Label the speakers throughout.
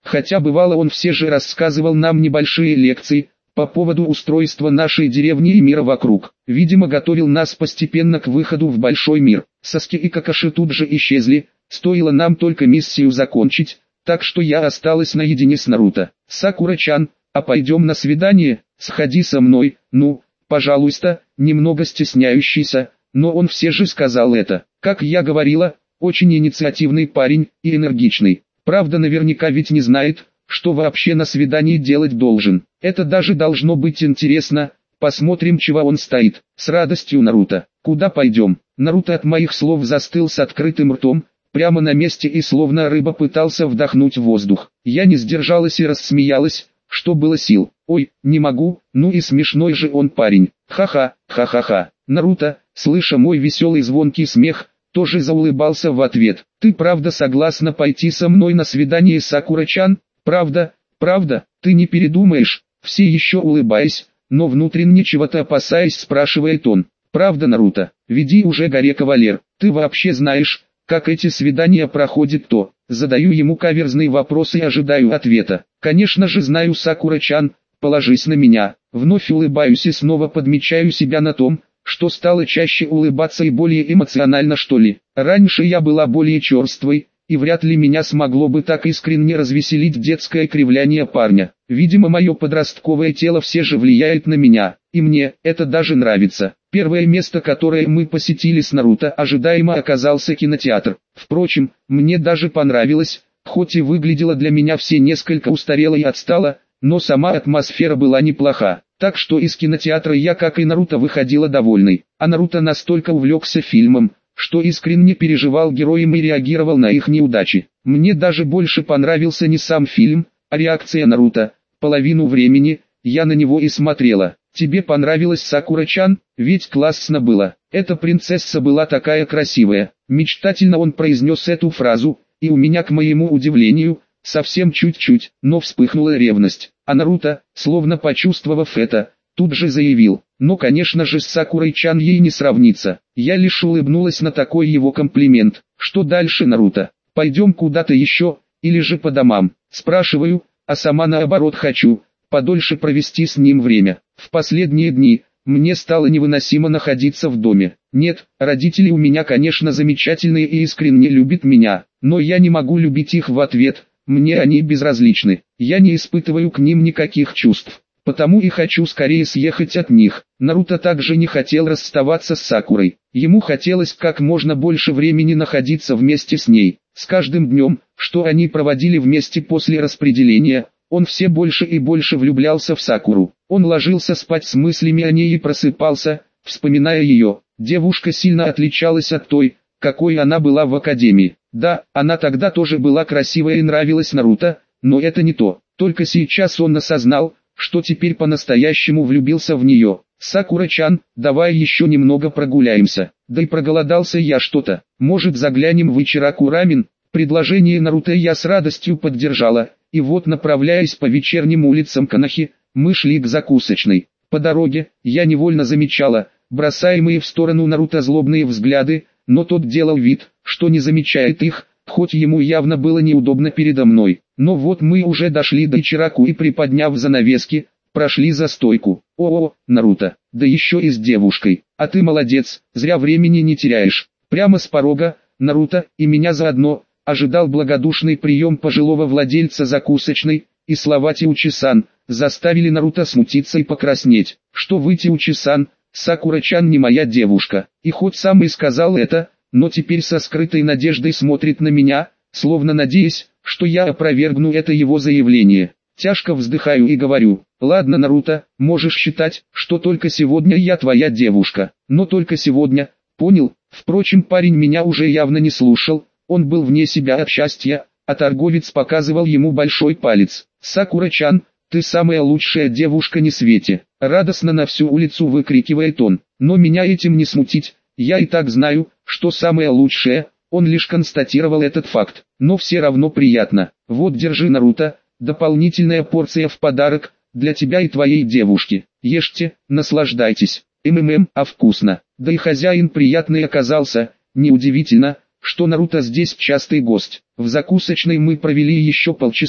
Speaker 1: хотя бывало он все же рассказывал нам небольшие лекции по поводу устройства нашей деревни и мира вокруг. Видимо, готовил нас постепенно к выходу в большой мир. Саски и Какаши тут же исчезли, стоило нам только миссию закончить, так что я осталась наедине с Наруто. «Сакура-чан, а пойдем на свидание, сходи со мной, ну, пожалуйста», немного стесняющийся, но он все же сказал это. Как я говорила, очень инициативный парень и энергичный. Правда, наверняка ведь не знает, что вообще на свидании делать должен. Это даже должно быть интересно. Посмотрим, чего он стоит. С радостью, Наруто. Куда пойдем? Наруто от моих слов застыл с открытым ртом, прямо на месте и словно рыба пытался вдохнуть воздух. Я не сдержалась и рассмеялась, что было сил. Ой, не могу, ну и смешной же он парень. Ха-ха, ха-ха-ха. Наруто, слыша мой веселый звонкий смех, тоже заулыбался в ответ. Ты правда согласна пойти со мной на свидание, Сакура-чан? Правда, правда, ты не передумаешь? Все еще улыбаясь, но внутренне чего-то опасаясь, спрашивает он. Правда, Наруто, веди уже горе кавалер, ты вообще знаешь, как эти свидания проходят, то? Задаю ему каверзный вопрос и ожидаю ответа. Конечно же знаю, Сакура-чан, положись на меня. Вновь улыбаюсь и снова подмечаю себя на том, что стало чаще улыбаться и более эмоционально, что ли. Раньше я была более черствой, и вряд ли меня смогло бы так искренне развеселить детское кривляние парня. Видимо, мое подростковое тело все же влияет на меня, и мне это даже нравится. Первое место, которое мы посетили с Наруто, ожидаемо оказался кинотеатр. Впрочем, мне даже понравилось, хоть и выглядело для меня все несколько устарело и отстало, но сама атмосфера была неплоха. Так что из кинотеатра я, как и Наруто, выходила довольной. А Наруто настолько увлекся фильмом, что искренне переживал героям и реагировал на их неудачи. Мне даже больше понравился не сам фильм, а реакция Наруто. Половину времени я на него и смотрела. Тебе понравилось, Сакура-чан? Ведь классно было. Эта принцесса была такая красивая. Мечтательно он произнес эту фразу, и у меня, к моему удивлению, совсем чуть-чуть, но вспыхнула ревность. А Наруто, словно почувствовав это, тут же заявил: «Ну, конечно же, с Сакурой-чан ей не сравнится». Я лишь улыбнулась на такой его комплимент. Что дальше, Наруто? Пойдем куда-то еще, или же по домам? Спрашиваю, а сама наоборот хочу подольше провести с ним время. В последние дни мне стало невыносимо находиться в доме. Нет, родители у меня, конечно, замечательные и искренне любят меня, но я не могу любить их в ответ. Мне они безразличны. Я не испытываю к ним никаких чувств. Потому и хочу скорее съехать от них. Наруто также не хотел расставаться с Сакурой. Ему хотелось как можно больше времени находиться вместе с ней. С каждым днем, что они проводили вместе после распределения, он все больше и больше влюблялся в Сакуру. Он ложился спать с мыслями о ней и просыпался, вспоминая ее. Девушка сильно отличалась от той, какой она была в академии. Да, она тогда тоже была красивая и нравилась Наруто, но это не то. Только сейчас он осознал, что теперь по-настоящему влюбился в нее. «Сакура-чан, давай еще немного прогуляемся. Да и проголодался я что-то. Может, заглянем в Ичираку-рамен?» Предложение Наруто я с радостью поддержала, и вот, направляясь по вечерним улицам Канахи, мы шли к закусочной. По дороге, я невольно замечала бросаемые в сторону Наруто злобные взгляды, но тот делал вид, что не замечает их, хоть ему явно было неудобно передо мной. Но вот мы уже дошли до Ичираку и, приподняв занавески, прошли за стойку. О, Наруто, да еще и с девушкой. А ты молодец, зря времени не теряешь. Прямо с порога, Наруто, и меня заодно, ожидал благодушный прием пожилого владельца закусочной, и слова Тиучи-сан заставили Наруто смутиться и покраснеть. Что вы, Тиучи-сан, Сакура-чан не моя девушка. И хоть сам и сказал это, но теперь со скрытой надеждой смотрит на меня, словно надеясь, что я опровергну это его заявление. Тяжко вздыхаю и говорю: ладно, Наруто, можешь считать, что только сегодня я твоя девушка. Но только сегодня, понял? Впрочем, парень меня уже явно не слушал, он был вне себя от счастья, а торговец показывал ему большой палец. «Сакура-чан, ты самая лучшая девушка на свете!» Радостно на всю улицу выкрикивает он. Но меня этим не смутить, я и так знаю, что самое лучшее, он лишь констатировал этот факт. Но все равно приятно. Вот держи, Наруто, дополнительная порция в подарок, для тебя и твоей девушки. Ешьте, наслаждайтесь. А вкусно. Да и хозяин приятный оказался, неудивительно, что Наруто здесь частый гость. В закусочной мы провели еще полчаса,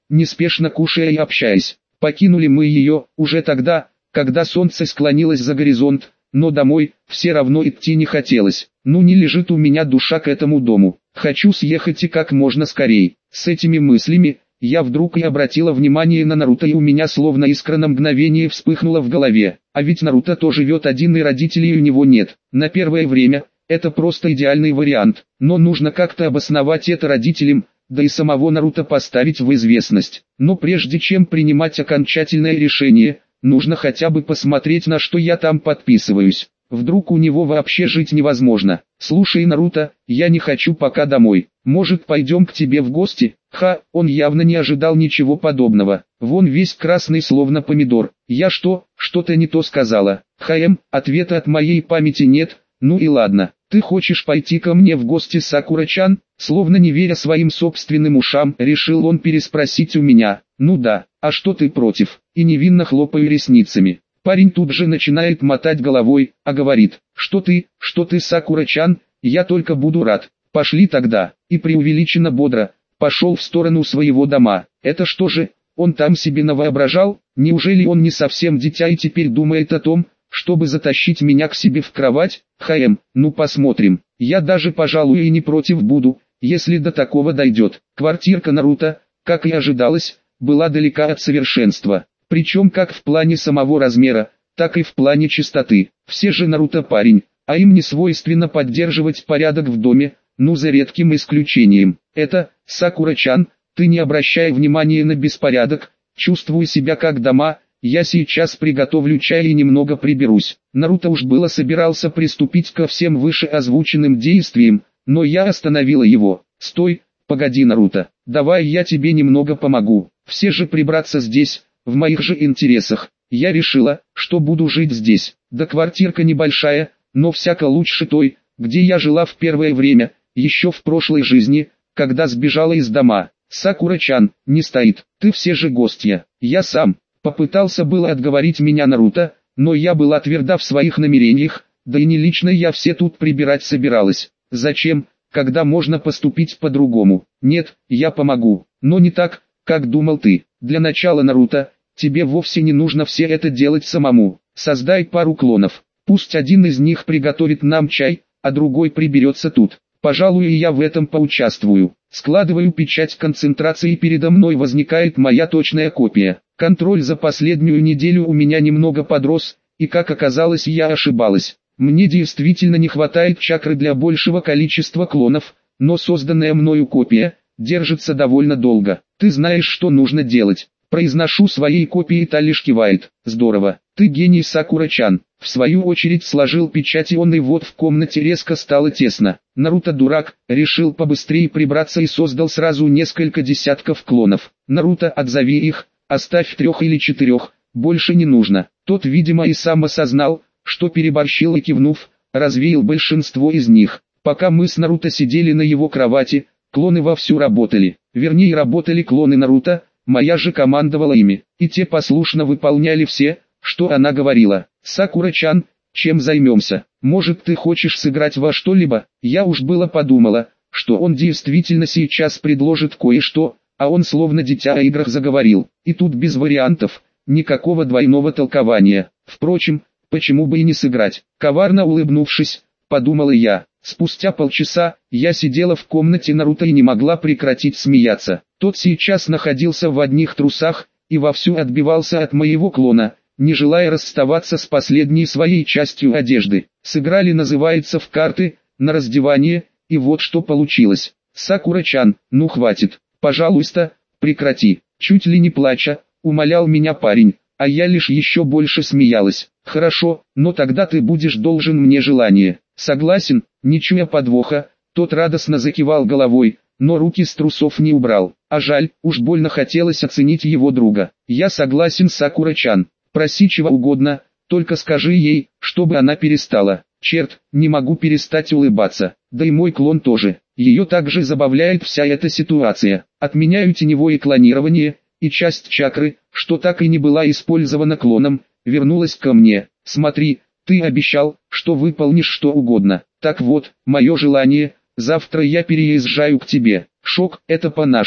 Speaker 1: неспешно кушая и общаясь. Покинули мы ее уже тогда, когда солнце склонилось за горизонт, но домой все равно идти не хотелось. Ну не лежит у меня душа к этому дому. Хочу съехать и как можно скорей. С этими мыслями я вдруг и обратила внимание на Наруто, и у меня словно искра на мгновение вспыхнула в голове. А ведь Наруто тоже живет один и родителей у него нет. На первое время это просто идеальный вариант, но нужно как-то обосновать это родителям, да и самого Наруто поставить в известность. Но прежде чем принимать окончательное решение, нужно хотя бы посмотреть, на что я там подписываюсь. Вдруг у него вообще жить невозможно. Слушай, Наруто, я не хочу пока домой. Может, пойдем к тебе в гости? Он явно не ожидал ничего подобного. Вон весь красный словно помидор. Я что-то не то сказала? Ответа от моей памяти нет. Ну и ладно. Ты хочешь пойти ко мне в гости, Сакура-чан? Словно не веря своим собственным ушам, решил он переспросить у меня. Ну да, а что ты против? И невинно хлопаю ресницами. Парень тут же начинает мотать головой, а говорит, что ты, Сакура-чан, я только буду рад. Пошли тогда. И преувеличенно бодро пошел в сторону своего дома. Это что же, он там себе навоображал? Неужели он не совсем дитя и теперь думает о том, чтобы затащить меня к себе в кровать? Ну посмотрим. Я даже, пожалуй, и не против буду, если до такого дойдет. Квартирка Наруто, как и ожидалось, была далека от совершенства. Причем как в плане самого размера, так и в плане чистоты. Все же Наруто парень, а им не свойственно поддерживать порядок в доме, ну за редким исключением. Это, Сакура-чан, ты не обращай внимания на беспорядок, чувствуй себя как дома, я сейчас приготовлю чай и немного приберусь. Наруто уж было собирался приступить ко всем выше озвученным действиям, но я остановила его. Стой, погоди, Наруто, давай я тебе немного помогу. Все же прибраться здесь, в моих же интересах. Я решила, что буду жить здесь. Да квартирка небольшая, но всяко лучше той, где я жила в первое время, еще в прошлой жизни, когда сбежала из дома. Сакура-чан, не стоит, ты все же гостья. Я сам. Попытался было отговорить меня Наруто, но я была тверда в своих намерениях, да и не лично я все тут прибирать собиралась. Зачем, когда можно поступить по-другому? Нет, я помогу, но не так, как думал ты. Для начала, Наруто, тебе вовсе не нужно все это делать самому. Создай пару клонов. Пусть один из них приготовит нам чай, а другой приберется тут. Пожалуй, и я в этом поучаствую. Складываю печать концентрации, и передо мной возникает моя точная копия. Контроль за последнюю неделю у меня немного подрос, и как оказалось, я ошибалась. Мне действительно не хватает чакры для большего количества клонов, но созданная мною копия держится довольно долго. Ты знаешь, что нужно делать. Произношу своей копии, и та лишь кивает. Здорово, ты гений, Сакура-чан. В свою очередь сложил печать, и он, и вот в комнате резко стало тесно. Наруто дурак, решил побыстрее прибраться и создал сразу несколько десятков клонов. Наруто, отзови их, оставь 3 или 4, больше не нужно. Тот, видимо, и сам осознал, что переборщил, и кивнув, развеял большинство из них. Пока мы с Наруто сидели на его кровати, клоны вовсю работали. Вернее, работали клоны Наруто, моя же командовала ими, и те послушно выполняли все, что она говорила. Сакура-чан, чем займемся? Может, ты хочешь сыграть во что-либо? Я уж было подумала, что он действительно сейчас предложит кое-что, а он словно дитя о играх заговорил. И тут без вариантов, никакого двойного толкования. Впрочем, почему бы и не сыграть? Коварно улыбнувшись, подумала я. Спустя полчаса, я сидела в комнате Наруто и не могла прекратить смеяться. Тот сейчас находился в одних трусах, и вовсю отбивался от моего клона, не желая расставаться с последней своей частью одежды. Сыграли, называется, в карты, на раздевание, и вот что получилось. Сакура-чан, ну хватит, пожалуйста, прекрати. Чуть ли не плача, умолял меня парень, а я лишь еще больше смеялась. Хорошо, но тогда ты будешь должен мне желание. Согласен, не чуя подвоха, тот радостно закивал головой, но руки с трусов не убрал. А жаль, уж больно хотелось оценить его друга. Я согласен, Сакура-чан. Проси чего угодно, только скажи ей, чтобы она перестала. Черт, не могу перестать улыбаться. Да и мой клон тоже. Ее также забавляет вся эта ситуация. Отменяю теневое клонирование, и часть чакры, что так и не была использована клоном, вернулась ко мне. Смотри, ты обещал, что выполнишь что угодно. Так вот, мое желание, завтра я переезжаю к тебе. Шок, это по-нашему.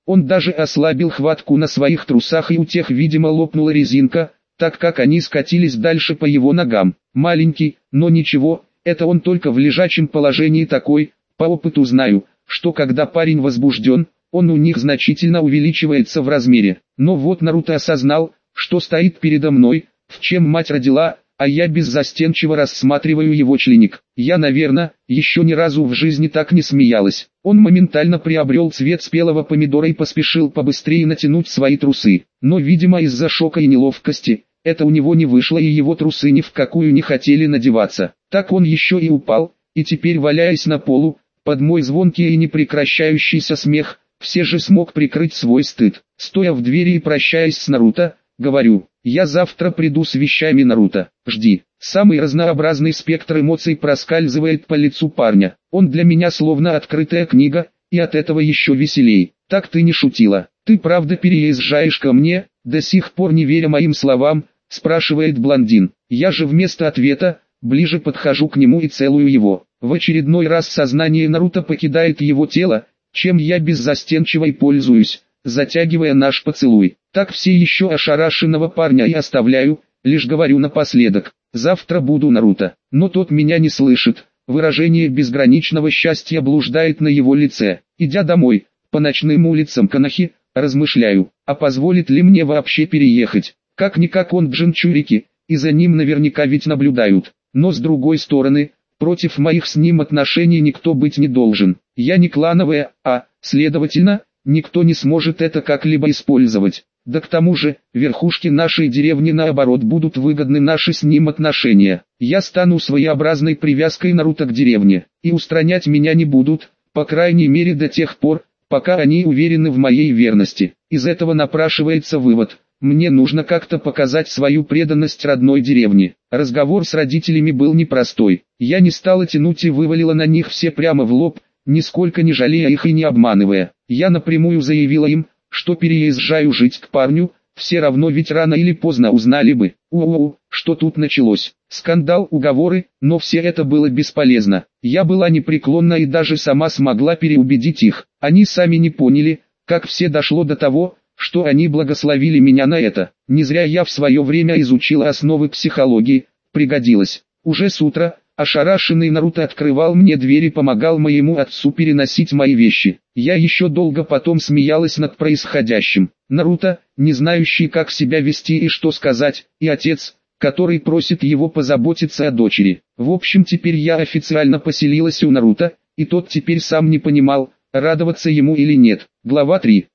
Speaker 1: Он даже ослабил хватку на своих трусах, и у тех, видимо, лопнула резинка, так как они скатились дальше по его ногам. Маленький, но ничего, это он только в лежачем положении такой. По опыту знаю, что когда парень возбужден, он у них значительно увеличивается в размере. Но вот Наруто осознал, что стоит передо мной, в чем мать родила, а я беззастенчиво рассматриваю его членик. Я, наверное, еще ни разу в жизни так не смеялась. Он моментально приобрел цвет спелого помидора и поспешил побыстрее натянуть свои трусы. Но, видимо, из-за шока и неловкости, это у него не вышло, и его трусы ни в какую не хотели надеваться. Так он еще и упал, и теперь, валяясь на полу, под мой звонкий и непрекращающийся смех, все же смог прикрыть свой стыд. Стоя в двери и прощаясь с Наруто, говорю: я завтра приду с вещами, Наруто, жди. Самый разнообразный спектр эмоций проскальзывает по лицу парня. Он для меня словно открытая книга, и от этого еще веселей. Так ты не шутила? Ты правда переезжаешь ко мне? До сих пор не веря моим словам, спрашивает блондин. Я же вместо ответа, ближе подхожу к нему и целую его. В очередной раз сознание Наруто покидает его тело, чем я беззастенчиво и пользуюсь, затягивая наш поцелуй. Так все еще ошарашенного парня и оставляю, лишь говорю напоследок: завтра буду, Наруто. Но тот меня не слышит, выражение безграничного счастья блуждает на его лице. Идя домой, по ночным улицам Конохи, размышляю, а позволит ли мне вообще переехать. Как-никак он в Джинчурике, и за ним наверняка ведь наблюдают. Но с другой стороны, против моих с ним отношений никто быть не должен. Я не клановая, а, следовательно, никто не сможет это как-либо использовать. Да к тому же, верхушки нашей деревни наоборот будут выгодны наши с ним отношения. Я стану своеобразной привязкой Наруто к деревне, и устранять меня не будут, по крайней мере до тех пор, пока они уверены в моей верности. Из этого напрашивается вывод: мне нужно как-то показать свою преданность родной деревне. Разговор с родителями был непростой. Я не стала тянуть и вывалила на них все прямо в лоб, нисколько не жалея их и не обманывая. Я напрямую заявила им, что переезжаю жить к парню, все равно ведь рано или поздно узнали бы. Что тут началось? Скандал, уговоры, но все это было бесполезно. Я была непреклонна и даже сама смогла переубедить их. Они сами не поняли, как все дошло до того, что они благословили меня на это. Не зря я в свое время изучила основы психологии, пригодилось. Уже с утра, ошарашенный Наруто открывал мне дверь и помогал моему отцу переносить мои вещи. Я еще долго потом смеялась над происходящим. Наруто, не знающий, как себя вести и что сказать, и отец, который просит его позаботиться о дочери. В общем, теперь я официально поселилась у Наруто, и тот теперь сам не понимал, радоваться ему или нет. Глава 3.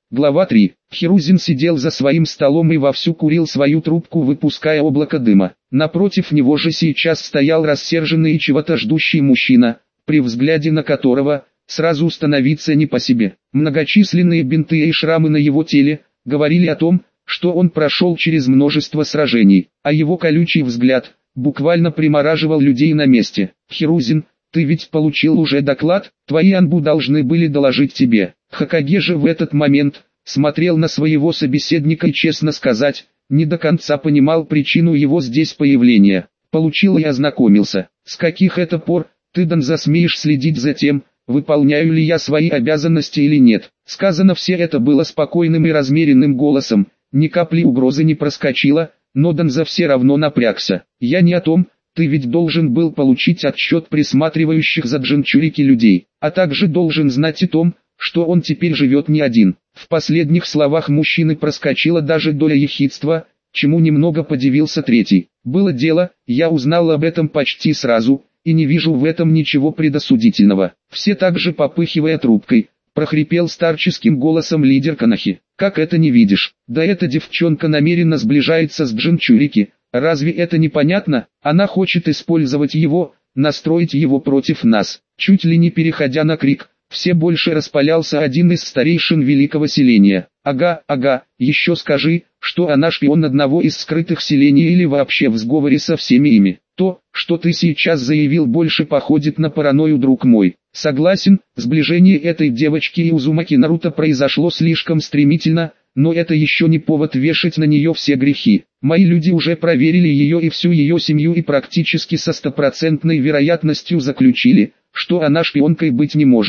Speaker 1: Хирузин сидел за своим столом и вовсю курил свою трубку, выпуская облако дыма. Напротив него же сейчас стоял рассерженный и чего-то ждущий мужчина, при взгляде на которого сразу становиться не по себе. Многочисленные бинты и шрамы на его теле говорили о том, что он прошел через множество сражений, а его колючий взгляд буквально примораживал людей на месте. «Хирузин, ты ведь получил уже доклад? Твои Анбу должны были доложить тебе». Хокаге же в этот момент смотрел на своего собеседника и, честно сказать, не до конца понимал причину его здесь появления. Получил и ознакомился. С каких это пор, ты, Данза, смеешь следить за тем, выполняю ли я свои обязанности или нет? Сказано все это было спокойным и размеренным голосом, ни капли угрозы не проскочило, но Данза все равно напрягся. Я не о том. Ты ведь должен был получить отчет присматривающих за Джинчурики людей, а также должен знать о том, что он теперь живет не один. В последних словах мужчины проскочила даже доля ехидства, чему немного подивился третий. Было дело, я узнал об этом почти сразу, и не вижу в этом ничего предосудительного. Все также попыхивая трубкой, прохрипел старческим голосом лидер Конохи. Как это не видишь? Да эта девчонка намеренно сближается с Джинчурики. Разве это непонятно? Она хочет использовать его, настроить его против нас. Чуть ли не переходя на крик, все больше распалялся один из старейшин великого селения. Ага, еще скажи, что она шпион одного из скрытых селений или вообще в сговоре со всеми ими. То, что ты сейчас заявил, больше походит на паранойю, друг мой. Согласен, сближение этой девочки и Узумаки Наруто произошло слишком стремительно, но это еще не повод вешать на нее все грехи. Мои люди уже проверили ее и всю ее семью и практически со стопроцентной вероятностью заключили, что она шпионкой быть не может.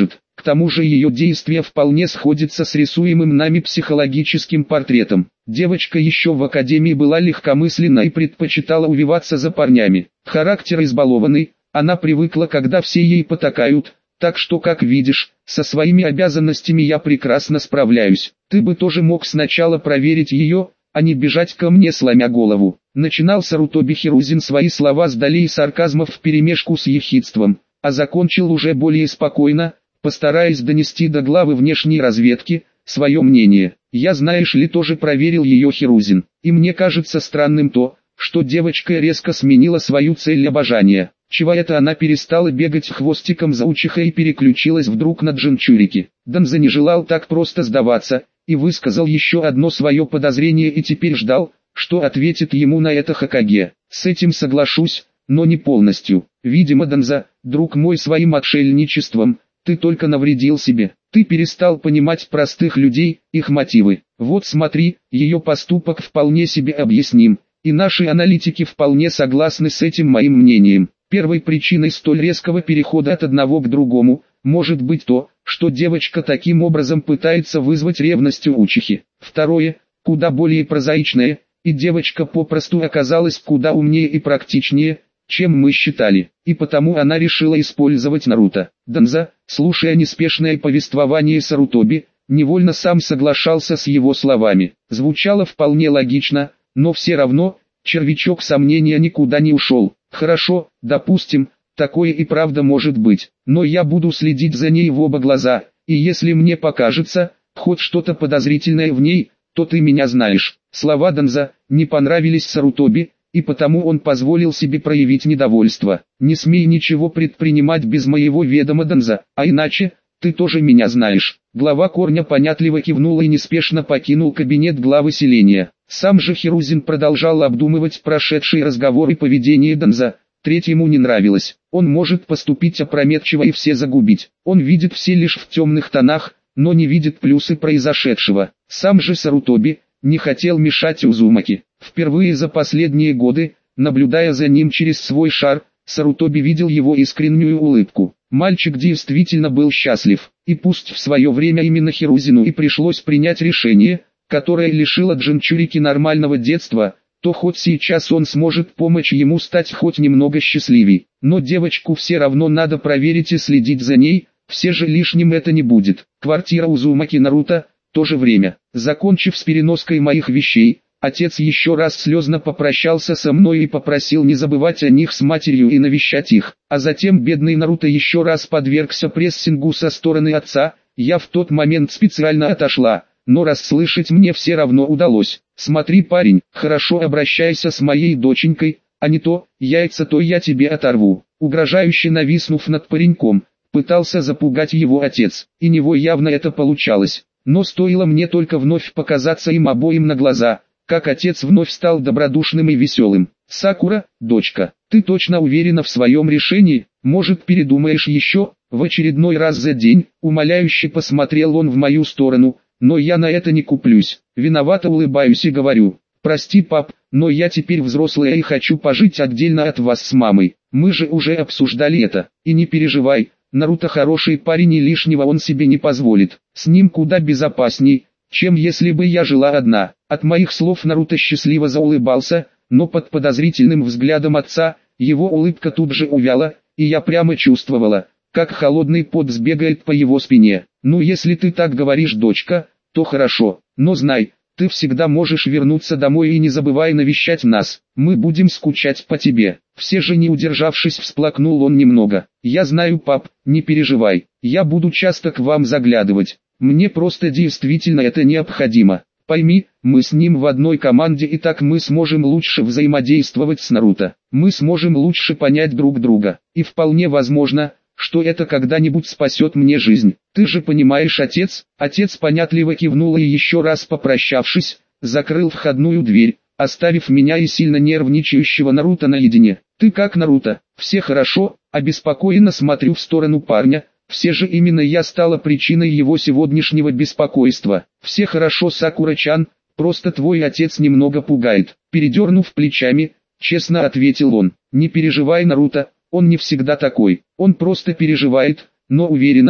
Speaker 1: К тому же ее действия вполне сходятся с рисуемым нами психологическим портретом. Девочка еще в академии была легкомысленна и предпочитала увиваться за парнями. Характер избалованный, она привыкла, когда все ей потакают, так что, как видишь, со своими обязанностями я прекрасно справляюсь. Ты бы тоже мог сначала проверить ее, а не бежать ко мне сломя голову. Начинал Сарутоби Хирузин свои слова с долей сарказмов вперемешку с ехидством, а закончил уже более спокойно, постараясь донести до главы внешней разведки свое мнение. Я, знаешь ли, тоже проверил ее, Хирузин, и мне кажется странным то, что девочка резко сменила свою цель обожания. Чего это она перестала бегать хвостиком за учихой и переключилась вдруг на Джинчурики. Данза не желал так просто сдаваться, и высказал еще одно свое подозрение и теперь ждал, что ответит ему на это Хокаге. С этим соглашусь, но не полностью. Видимо, Данза, друг мой, своим отшельничеством ты только навредил себе. Ты перестал понимать простых людей, их мотивы. Вот смотри, ее поступок вполне себе объясним, и наши аналитики вполне согласны с этим моим мнением. Первой причиной столь резкого перехода от одного к другому может быть то, что девочка таким образом пытается вызвать ревность у учихи. Второе, куда более прозаичное, и девочка попросту оказалась куда умнее и практичнее, чем мы считали, и потому она решила использовать Наруто. Данза, слушая неспешное повествование Сарутоби, невольно сам соглашался с его словами. Звучало вполне логично, но все равно, червячок сомнения никуда не ушел. Хорошо, допустим, такое и правда может быть, но я буду следить за ней в оба глаза, и если мне покажется хоть что-то подозрительное в ней, то ты меня знаешь. Слова Данза не понравились Сарутоби, и потому он позволил себе проявить недовольство. Не смей ничего предпринимать без моего ведома, Данза, а иначе, ты тоже меня знаешь. Глава Корня понятливо кивнул и неспешно покинул кабинет главы селения. Сам же Хирузин продолжал обдумывать прошедший разговор и поведение Данза. Третьему не нравилось. Он может поступить опрометчиво и все загубить. Он видит все лишь в темных тонах, но не видит плюсы произошедшего. Сам же Сарутоби не хотел мешать Узумаки. Впервые за последние годы, наблюдая за ним через свой шар, Сарутоби видел его искреннюю улыбку. Мальчик действительно был счастлив, и пусть в свое время именно Хирузину и пришлось принять решение, которое лишило Джинчурики нормального детства, то хоть сейчас он сможет помочь ему стать хоть немного счастливей. Но девочку все равно надо проверить и следить за ней, все же лишним это не будет. Квартира Узумаки Наруто, то же время. Закончив с переноской моих вещей, отец еще раз слезно попрощался со мной и попросил не забывать о них с матерью и навещать их. А затем бедный Наруто еще раз подвергся прессингу со стороны отца. Я в тот момент специально отошла, но расслышать мне все равно удалось. Смотри, парень, хорошо обращайся с моей доченькой, а не то, яйца то я тебе оторву. Угрожающе нависнув над пареньком, пытался запугать его отец, и него явно это получалось. Но стоило мне только вновь показаться им обоим на глаза, как отец вновь стал добродушным и веселым. «Сакура, дочка, ты точно уверена в своем решении? Может, передумаешь еще?» В очередной раз за день, умоляюще посмотрел он в мою сторону, но я на это не куплюсь. Виновато улыбаюсь и говорю: «Прости, пап, но я теперь взрослая и хочу пожить отдельно от вас с мамой. Мы же уже обсуждали это, и не переживай, Наруто хороший парень и лишнего он себе не позволит. С ним куда безопасней, чем если бы я жила одна». От моих слов Наруто счастливо заулыбался, но под подозрительным взглядом отца, его улыбка тут же увяла, и я прямо чувствовала, как холодный пот сбегает по его спине. «Ну если ты так говоришь, дочка, то хорошо, но знай, ты всегда можешь вернуться домой и не забывай навещать нас, мы будем скучать по тебе». Все же не удержавшись всплакнул он немного. «Я знаю, пап, не переживай, я буду часто к вам заглядывать, мне просто действительно это необходимо. Пойми, мы с ним в одной команде и так мы сможем лучше взаимодействовать с Наруто, мы сможем лучше понять друг друга, и вполне возможно, что это когда-нибудь спасет мне жизнь. Ты же понимаешь, отец?» Отец понятливо кивнул и еще раз попрощавшись, закрыл входную дверь, оставив меня и сильно нервничающего Наруто наедине. «Ты как, Наруто?» «Все хорошо», обеспокоенно смотрю в сторону парня. Все же именно я стала причиной его сегодняшнего беспокойства. «Все хорошо, Сакура-чан, просто твой отец немного пугает». Передернув плечами, честно ответил он. «Не переживай, Наруто, он не всегда такой, он просто переживает, но уверена,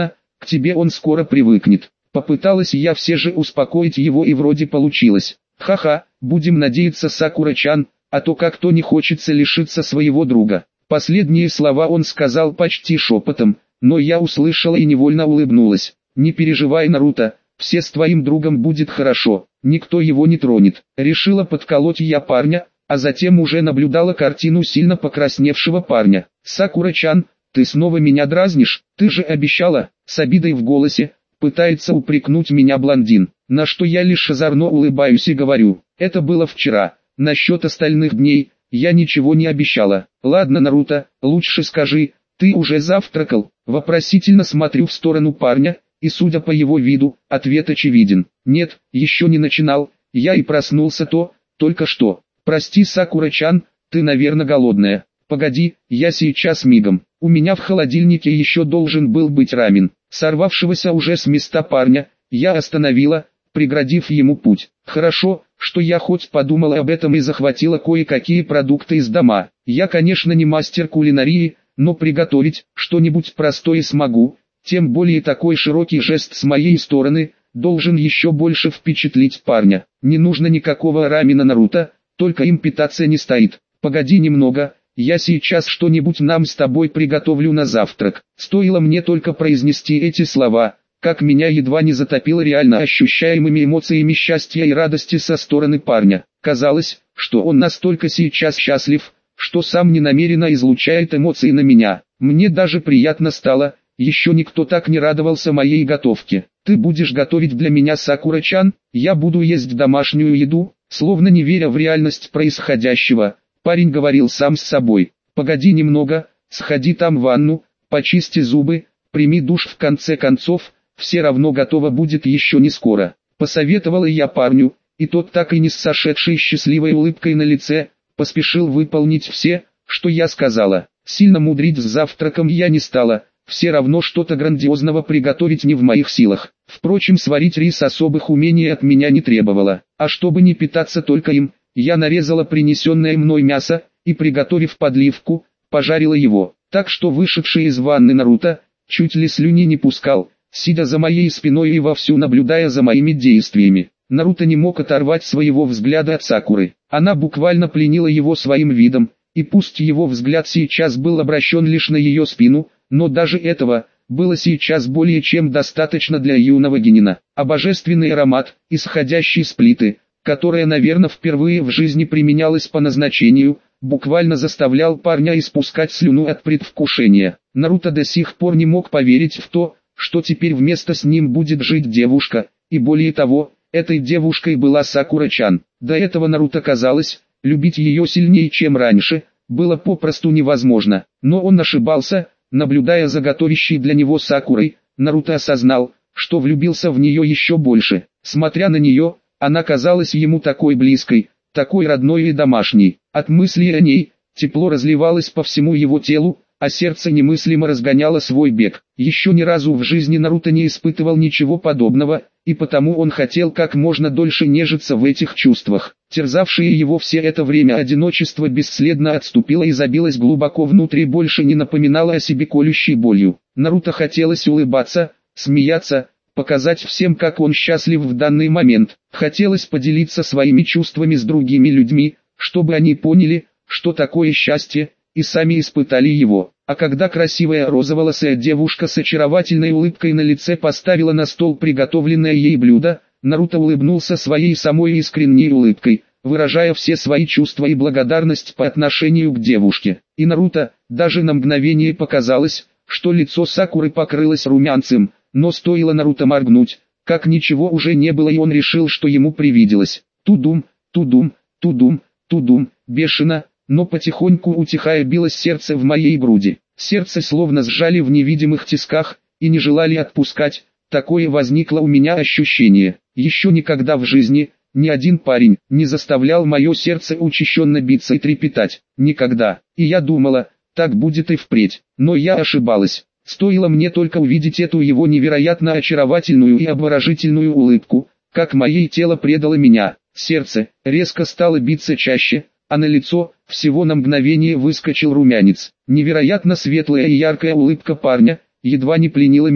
Speaker 1: к тебе он скоро привыкнет. Попыталась я все же успокоить его и вроде получилось. Ха-ха, будем надеяться, Сакура-чан, а то как-то не хочется лишиться своего друга. Последние слова он сказал почти шепотом, но я услышала и невольно улыбнулась. Не переживай, Наруто, все с твоим другом будет хорошо, никто его не тронет. Решила подколоть я парня, а затем уже наблюдала картину сильно покрасневшего парня. Сакура-чан, ты снова меня дразнишь, ты же обещала, с обидой в голосе, пытается упрекнуть меня блондин, на что я лишь озорно улыбаюсь и говорю, это было вчера, насчет остальных дней, я ничего не обещала. Ладно, Наруто, лучше скажи, ты уже завтракал? Вопросительно смотрю в сторону парня, и судя по его виду, ответ очевиден. Нет, еще не начинал, я и проснулся только что. Прости, Сакура-чан, ты, наверное, голодная. Погоди, я сейчас мигом. У меня в холодильнике еще должен был быть рамен. Сорвавшегося уже с места парня, я остановила, преградив ему путь. Хорошо, что я хоть подумала об этом и захватила кое-какие продукты из дома. Я, конечно, не мастер кулинарии, но приготовить что-нибудь простое смогу, тем более такой широкий жест с моей стороны, должен еще больше впечатлить парня. Не нужно никакого рамена, Наруто, только им питаться не стоит. Погоди немного, я сейчас что-нибудь нам с тобой приготовлю на завтрак. Стоило мне только произнести эти слова, как меня едва не затопило реально ощущаемыми эмоциями счастья и радости со стороны парня. Казалось, что он настолько сейчас счастлив, что сам ненамеренно излучает эмоции на меня. Мне даже приятно стало, еще никто так не радовался моей готовке. Ты будешь готовить для меня, Сакура-чан? Я буду есть домашнюю еду? Словно не веря в реальность происходящего, парень говорил сам с собой. Погоди немного, сходи там в ванну, почисти зубы, прими душ, в конце концов, все равно готово будет еще не скоро. Посоветовала я парню, и тот, так и не с сошедшей счастливой улыбкой на лице, поспешил выполнить все, что я сказала. Сильно мудрить с завтраком я не стала, все равно что-то грандиозного приготовить не в моих силах. Впрочем, сварить рис особых умений от меня не требовало. А чтобы не питаться только им, я нарезала принесенное мной мясо, и, приготовив подливку, пожарила его. Так что вышедший из ванны Наруто, чуть ли слюни не пускал, сидя за моей спиной и вовсю наблюдая за моими действиями. Наруто не мог оторвать своего взгляда от Сакуры. Она буквально пленила его своим видом, и пусть его взгляд сейчас был обращен лишь на ее спину, но даже этого было сейчас более чем достаточно для юного генина. А божественный аромат, исходящий с плиты, которая, наверное, впервые в жизни применялась по назначению, буквально заставлял парня испускать слюну от предвкушения. Наруто до сих пор не мог поверить в то, что теперь вместо с ним будет жить девушка, и более того, этой девушкой была Сакура-чан. До этого Наруто казалось, любить ее сильнее, чем раньше, было попросту невозможно. Но он ошибался, наблюдая за готовящей для него Сакурой, Наруто осознал, что влюбился в нее еще больше. Смотря на нее, она казалась ему такой близкой, такой родной и домашней. От мысли о ней, тепло разливалось по всему его телу, а сердце немыслимо разгоняло свой бег. Еще ни разу в жизни Наруто не испытывал ничего подобного, и потому он хотел как можно дольше нежиться в этих чувствах. Терзавшее его все это время одиночество бесследно отступило и забилось глубоко внутри, больше не напоминало о себе колющей болью. Наруто хотелось улыбаться, смеяться, показать всем, как он счастлив в данный момент. Хотелось поделиться своими чувствами с другими людьми, чтобы они поняли, что такое счастье, и сами испытали его. А когда красивая розоволосая девушка с очаровательной улыбкой на лице поставила на стол приготовленное ей блюдо, Наруто улыбнулся своей самой искренней улыбкой, выражая все свои чувства и благодарность по отношению к девушке. И Наруто, даже на мгновение показалось, что лицо Сакуры покрылось румянцем, но стоило Наруто моргнуть, как ничего уже не было, и он решил, что ему привиделось. Тудум, тудум, тудум, тудум, бешено, но потихоньку утихая билось сердце в моей груди. Сердце словно сжали в невидимых тисках, и не желали отпускать. Такое возникло у меня ощущение. Еще никогда в жизни, ни один парень не заставлял мое сердце учащенно биться и трепетать. Никогда. И я думала, так будет и впредь. Но я ошибалась. Стоило мне только увидеть эту его невероятно очаровательную и обворожительную улыбку, как мое тело предало меня. Сердце резко стало биться чаще, а на лицо всего на мгновение выскочил румянец. Невероятно светлая и яркая улыбка парня едва не пленила меня.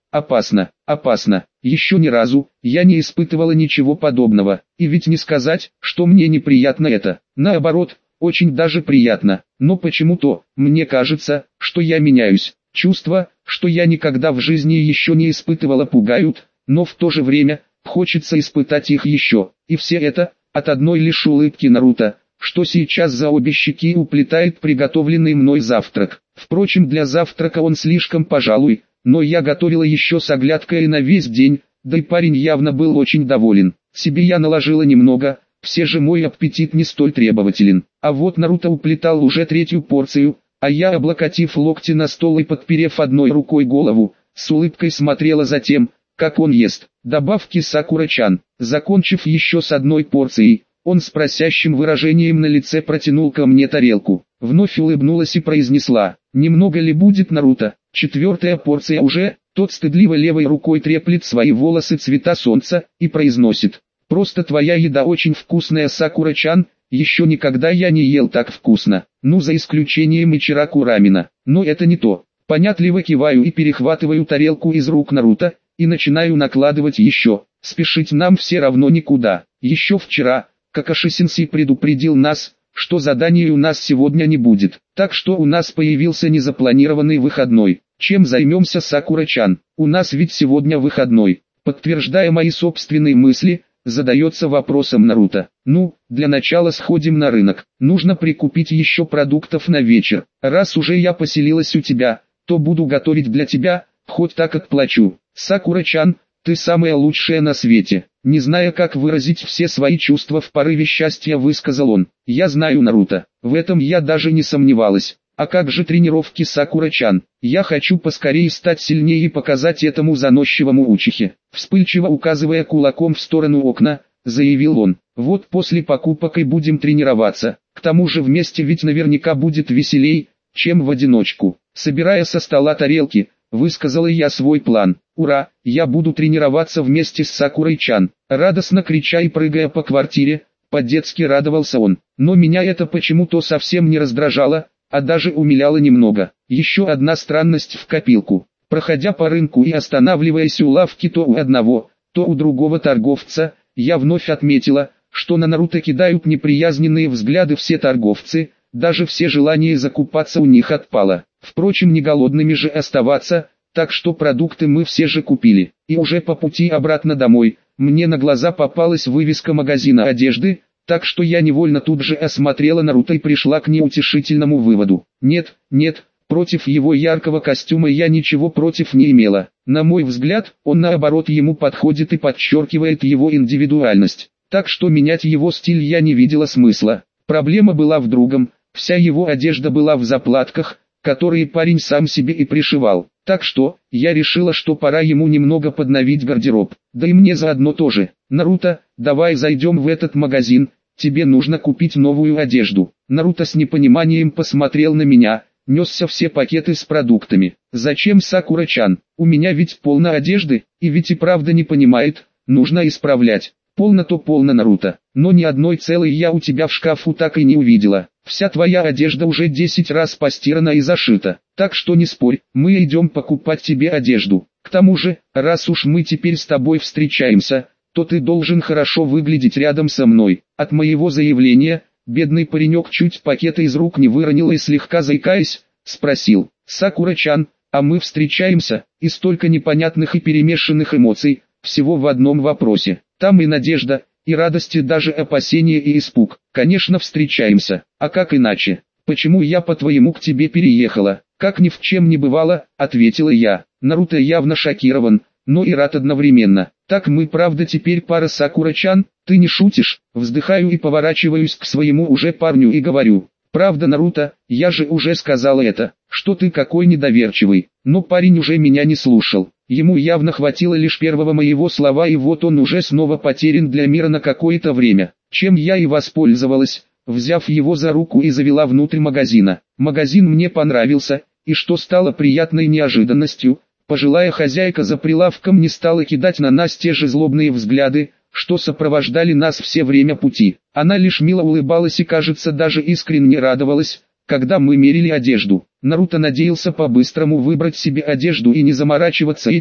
Speaker 1: Опасно, опасно. Еще ни разу я не испытывала ничего подобного. И ведь не сказать, что мне неприятно это. Наоборот, очень даже приятно. Но почему-то, мне кажется, что я меняюсь. Чувства, что я никогда в жизни еще не испытывала, пугают, но в то же время, хочется испытать их еще. И все это, от одной лишь улыбки Наруто, что сейчас за обе щеки уплетает приготовленный мной завтрак. Впрочем, для завтрака он слишком, пожалуй, но я готовила еще с оглядкой на весь день, да и парень явно был очень доволен. Себе я наложила немного, все же мой аппетит не столь требователен. А вот Наруто уплетал уже третью порцию, а я, облокотив локти на стол и подперев одной рукой голову, с улыбкой смотрела за тем, как он ест. Добавки Сакура-чан. Закончив еще с одной порцией, он с просящим выражением на лице протянул ко мне тарелку. Вновь улыбнулась и произнесла: «Немного ли будет, Наруто?» Четвертая порция уже. Тот стыдливо левой рукой треплет свои волосы цвета солнца и произносит: «Просто твоя еда очень вкусная, Сакура-чан, еще никогда я не ел так вкусно, ну за исключением Ичираку рамена». Но это не то. Понятливо киваю и перехватываю тарелку из рук Наруто, и начинаю накладывать еще. Спешить нам все равно никуда. Еще вчера Какаши-сенсей предупредил нас, что заданий у нас сегодня не будет, так что у нас появился незапланированный выходной. Чем займемся, Сакура-чан? У нас ведь сегодня выходной. Подтверждая мои собственные мысли, задается вопросом Наруто. Ну, для начала сходим на рынок. Нужно прикупить еще продуктов на вечер. Раз уже я поселилась у тебя, то буду готовить для тебя, хоть так отплачу. Сакура-чан, ты самая лучшая на свете. Не зная, как выразить все свои чувства, в порыве счастья высказал он. Я знаю, Наруто, в этом я даже не сомневалась. А как же тренировки, Сакура-чан? Я хочу поскорее стать сильнее и показать этому заносчивому учихе. Вспыльчиво указывая кулаком в сторону окна, заявил он. Вот после покупок и будем тренироваться. К тому же вместе ведь наверняка будет веселей, чем в одиночку. Собирая со стола тарелки, высказала я свой план. Ура, я буду тренироваться вместе с Сакурой-чан. Радостно крича и прыгая по квартире, по-детски радовался он. Но меня это почему-то совсем не раздражало, а даже умиляло немного. Еще одна странность в копилку. Проходя по рынку и останавливаясь у лавки то у одного, то у другого торговца, я вновь отметила, что на Наруто кидают неприязненные взгляды все торговцы, даже все желания закупаться у них отпало. Впрочем, не голодными же оставаться, так что продукты мы все же купили. И уже по пути обратно домой, мне на глаза попалась вывеска магазина одежды, так что я невольно тут же осмотрела Наруто и пришла к неутешительному выводу. Нет, против его яркого костюма я ничего против не имела. На мой взгляд, он наоборот ему подходит и подчеркивает его индивидуальность. Так что менять его стиль я не видела смысла. Проблема была в другом, вся его одежда была в заплатках, которые парень сам себе и пришивал. Так что, я решила, что пора ему немного подновить гардероб. Да и мне заодно тоже. Наруто, давай зайдем в этот магазин, тебе нужно купить новую одежду. Наруто с непониманием посмотрел на меня, несся все пакеты с продуктами. Зачем, Сакура-чан? У меня ведь полно одежды, и ведь и правда не понимает, нужно исправлять. Полно-то полно, Наруто, но ни одной целой я у тебя в шкафу так и не увидела. Вся твоя одежда уже 10 раз постирана и зашита, так что не спорь, мы идем покупать тебе одежду. К тому же, раз уж мы теперь с тобой встречаемся, то ты должен хорошо выглядеть рядом со мной. От моего заявления, бедный паренек чуть пакета из рук не выронил и слегка заикаясь, спросил: Сакура-чан, а мы встречаемся? И столько непонятных и перемешанных эмоций, всего в одном вопросе. Там и надежда, и радость, и даже опасение и испуг. Конечно, встречаемся, а как иначе? Почему я по-твоему к тебе переехала? Как ни в чем не бывало, ответила я. Наруто явно шокирован, но и рад одновременно. Так мы правда теперь пара, Сакура-чан? Ты не шутишь? Вздыхаю и поворачиваюсь к своему уже парню и говорю: правда, Наруто, я же уже сказала это, что ты какой недоверчивый. Но парень уже меня не слушал. Ему явно хватило лишь первого моего слова, и вот он уже снова потерян для мира на какое-то время. Чем я и воспользовалась, взяв его за руку и завела внутрь магазина. Магазин мне понравился, и что стало приятной неожиданностью, пожилая хозяйка за прилавком не стала кидать на нас те же злобные взгляды, что сопровождали нас все время пути. Она лишь мило улыбалась и, кажется, даже искренне радовалась, когда мы мерили одежду. Наруто надеялся по-быстрому выбрать себе одежду и не заморачиваться этим,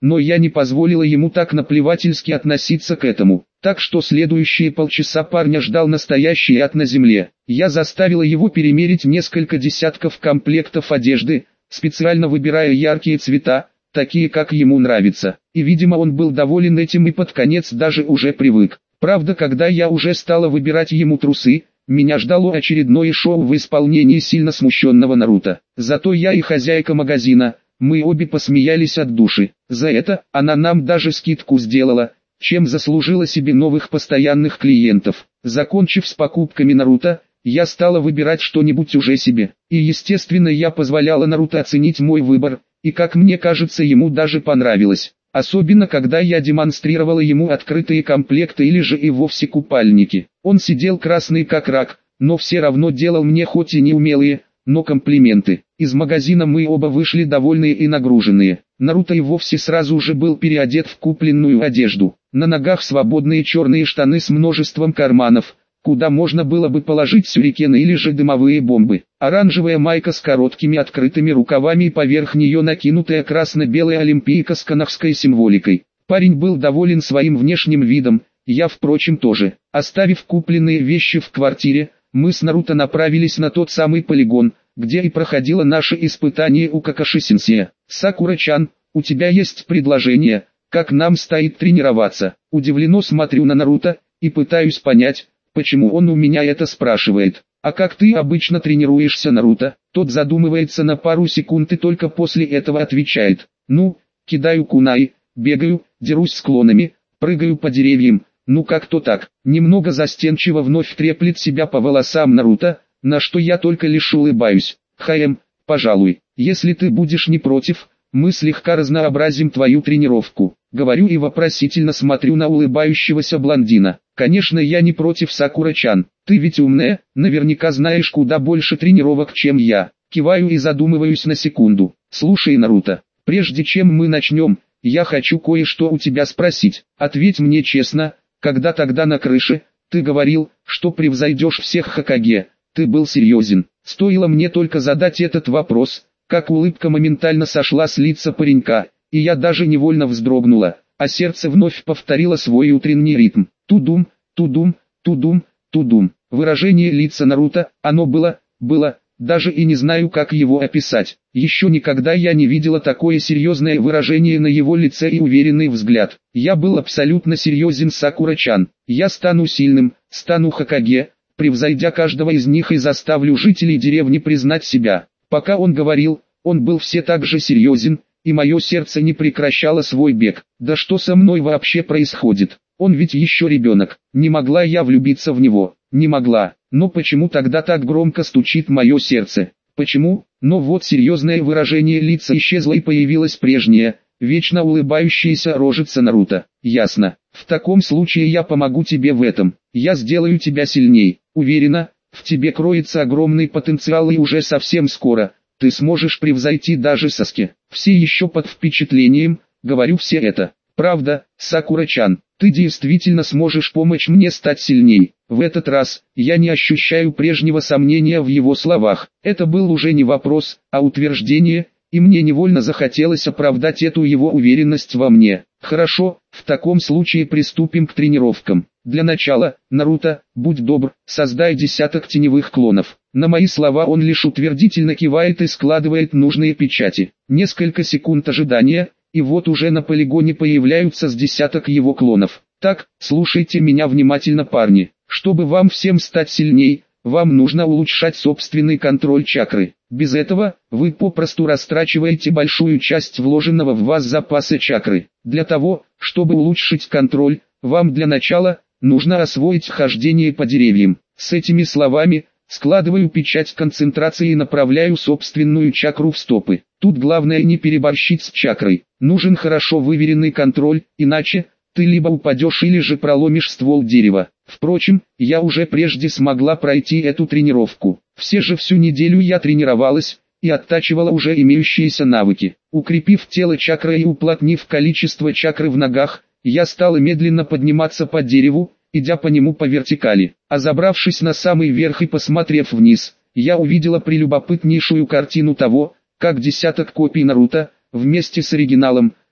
Speaker 1: но я не позволила ему так наплевательски относиться к этому. Так что следующие полчаса парня ждал настоящий ад на земле. Я заставила его перемерить несколько десятков комплектов одежды, специально выбирая яркие цвета, такие как ему нравится. И видимо он был доволен этим и под конец даже уже привык. Правда, когда я уже стала выбирать ему трусы, меня ждало очередное шоу в исполнении сильно смущенного Наруто. Зато я и хозяйка магазина, мы обе посмеялись от души. За это она нам даже скидку сделала, чем заслужила себе новых постоянных клиентов. Закончив с покупками Наруто, я стала выбирать что-нибудь уже себе. И естественно я позволяла Наруто оценить мой выбор, и как мне кажется ему даже понравилось. Особенно когда я демонстрировала ему открытые комплекты или же и вовсе купальники. Он сидел красный как рак, но все равно делал мне хоть и неумелые, но комплименты. Из магазина мы оба вышли довольные и нагруженные. Наруто и вовсе сразу же был переодет в купленную одежду. На ногах свободные черные штаны с множеством карманов, куда можно было бы положить сюрикены или же дымовые бомбы. Оранжевая майка с короткими открытыми рукавами и поверх нее накинутая красно-белая олимпийка с канахской символикой. Парень был доволен своим внешним видом, я впрочем тоже. Оставив купленные вещи в квартире, мы с Наруто направились на тот самый полигон, где и проходило наше испытание у Какаши-сенсея. «Сакура-чан, у тебя есть предложение, как нам стоит тренироваться?» Удивленно смотрю на Наруто и пытаюсь понять, почему он у меня это спрашивает. «А как ты обычно тренируешься, Наруто?» Тот задумывается на пару секунд и только после этого отвечает. «Ну, кидаю кунай, бегаю, дерусь с клонами, прыгаю по деревьям, ну как-то так». Немного застенчиво вновь треплет себя по волосам Наруто, на что я только лишь улыбаюсь. Пожалуй, если ты будешь не против, мы слегка разнообразим твою тренировку. Говорю и вопросительно смотрю на улыбающегося блондина. Конечно, я не против, Сакура-чан. Ты ведь умная, наверняка знаешь куда больше тренировок, чем я. Киваю и задумываюсь на секунду. Слушай, Наруто, прежде чем мы начнем, я хочу кое-что у тебя спросить. Ответь мне честно, когда тогда на крыше, ты говорил, что превзойдешь всех Хокаге, ты был серьезен? Стоило мне только задать этот вопрос, как улыбка моментально сошла с лица паренька, и я даже невольно вздрогнула, а сердце вновь повторило свой утренний ритм. Тудум, тудум, тудум, тудум. Выражение лица Наруто, оно было, даже и не знаю как его описать. Еще никогда я не видела такое серьезное выражение на его лице и уверенный взгляд. Я был абсолютно серьезен, Сакура-чан. Я стану сильным, стану Хокаге, превзойдя каждого из них и заставлю жителей деревни признать себя. Пока он говорил, он был все так же серьезен, и мое сердце не прекращало свой бег. Да что со мной вообще происходит? Он ведь еще ребенок. Не могла я влюбиться в него, не могла. Но почему тогда так громко стучит мое сердце? Почему? Но вот серьезное выражение лица исчезло и появилось прежнее, вечно улыбающаяся рожица Наруто. Ясно. В таком случае я помогу тебе в этом. Я сделаю тебя сильней. Уверена, в тебе кроется огромный потенциал и уже совсем скоро ты сможешь превзойти даже Саске. Все еще под впечатлением, говорю все это. Правда, Сакура-чан, ты действительно сможешь помочь мне стать сильней. В этот раз, я не ощущаю прежнего сомнения в его словах. Это был уже не вопрос, а утверждение, и мне невольно захотелось оправдать эту его уверенность во мне. Хорошо, в таком случае приступим к тренировкам. Для начала, Наруто, будь добр, создай десяток теневых клонов. На мои слова он лишь утвердительно кивает и складывает нужные печати. Несколько секунд ожидания, и вот уже на полигоне появляются с десяток его клонов. Так, слушайте меня внимательно, парни. Чтобы вам всем стать сильней, вам нужно улучшать собственный контроль чакры. Без этого, вы попросту растрачиваете большую часть вложенного в вас запаса чакры. Для того, чтобы улучшить контроль, вам для начала нужно освоить хождение по деревьям. С этими словами, складываю печать концентрации и направляю собственную чакру в стопы. Тут главное не переборщить с чакрой. Нужен хорошо выверенный контроль, иначе ты либо упадешь или же проломишь ствол дерева. Впрочем, я уже прежде смогла пройти эту тренировку. Все же всю неделю я тренировалась и оттачивала уже имеющиеся навыки. Укрепив тело чакрой и уплотнив количество чакры в ногах, я стала медленно подниматься по дереву, идя по нему по вертикали. А забравшись на самый верх и посмотрев вниз, я увидела прелюбопытнейшую картину того, как десяток копий Наруто, вместе с оригиналом,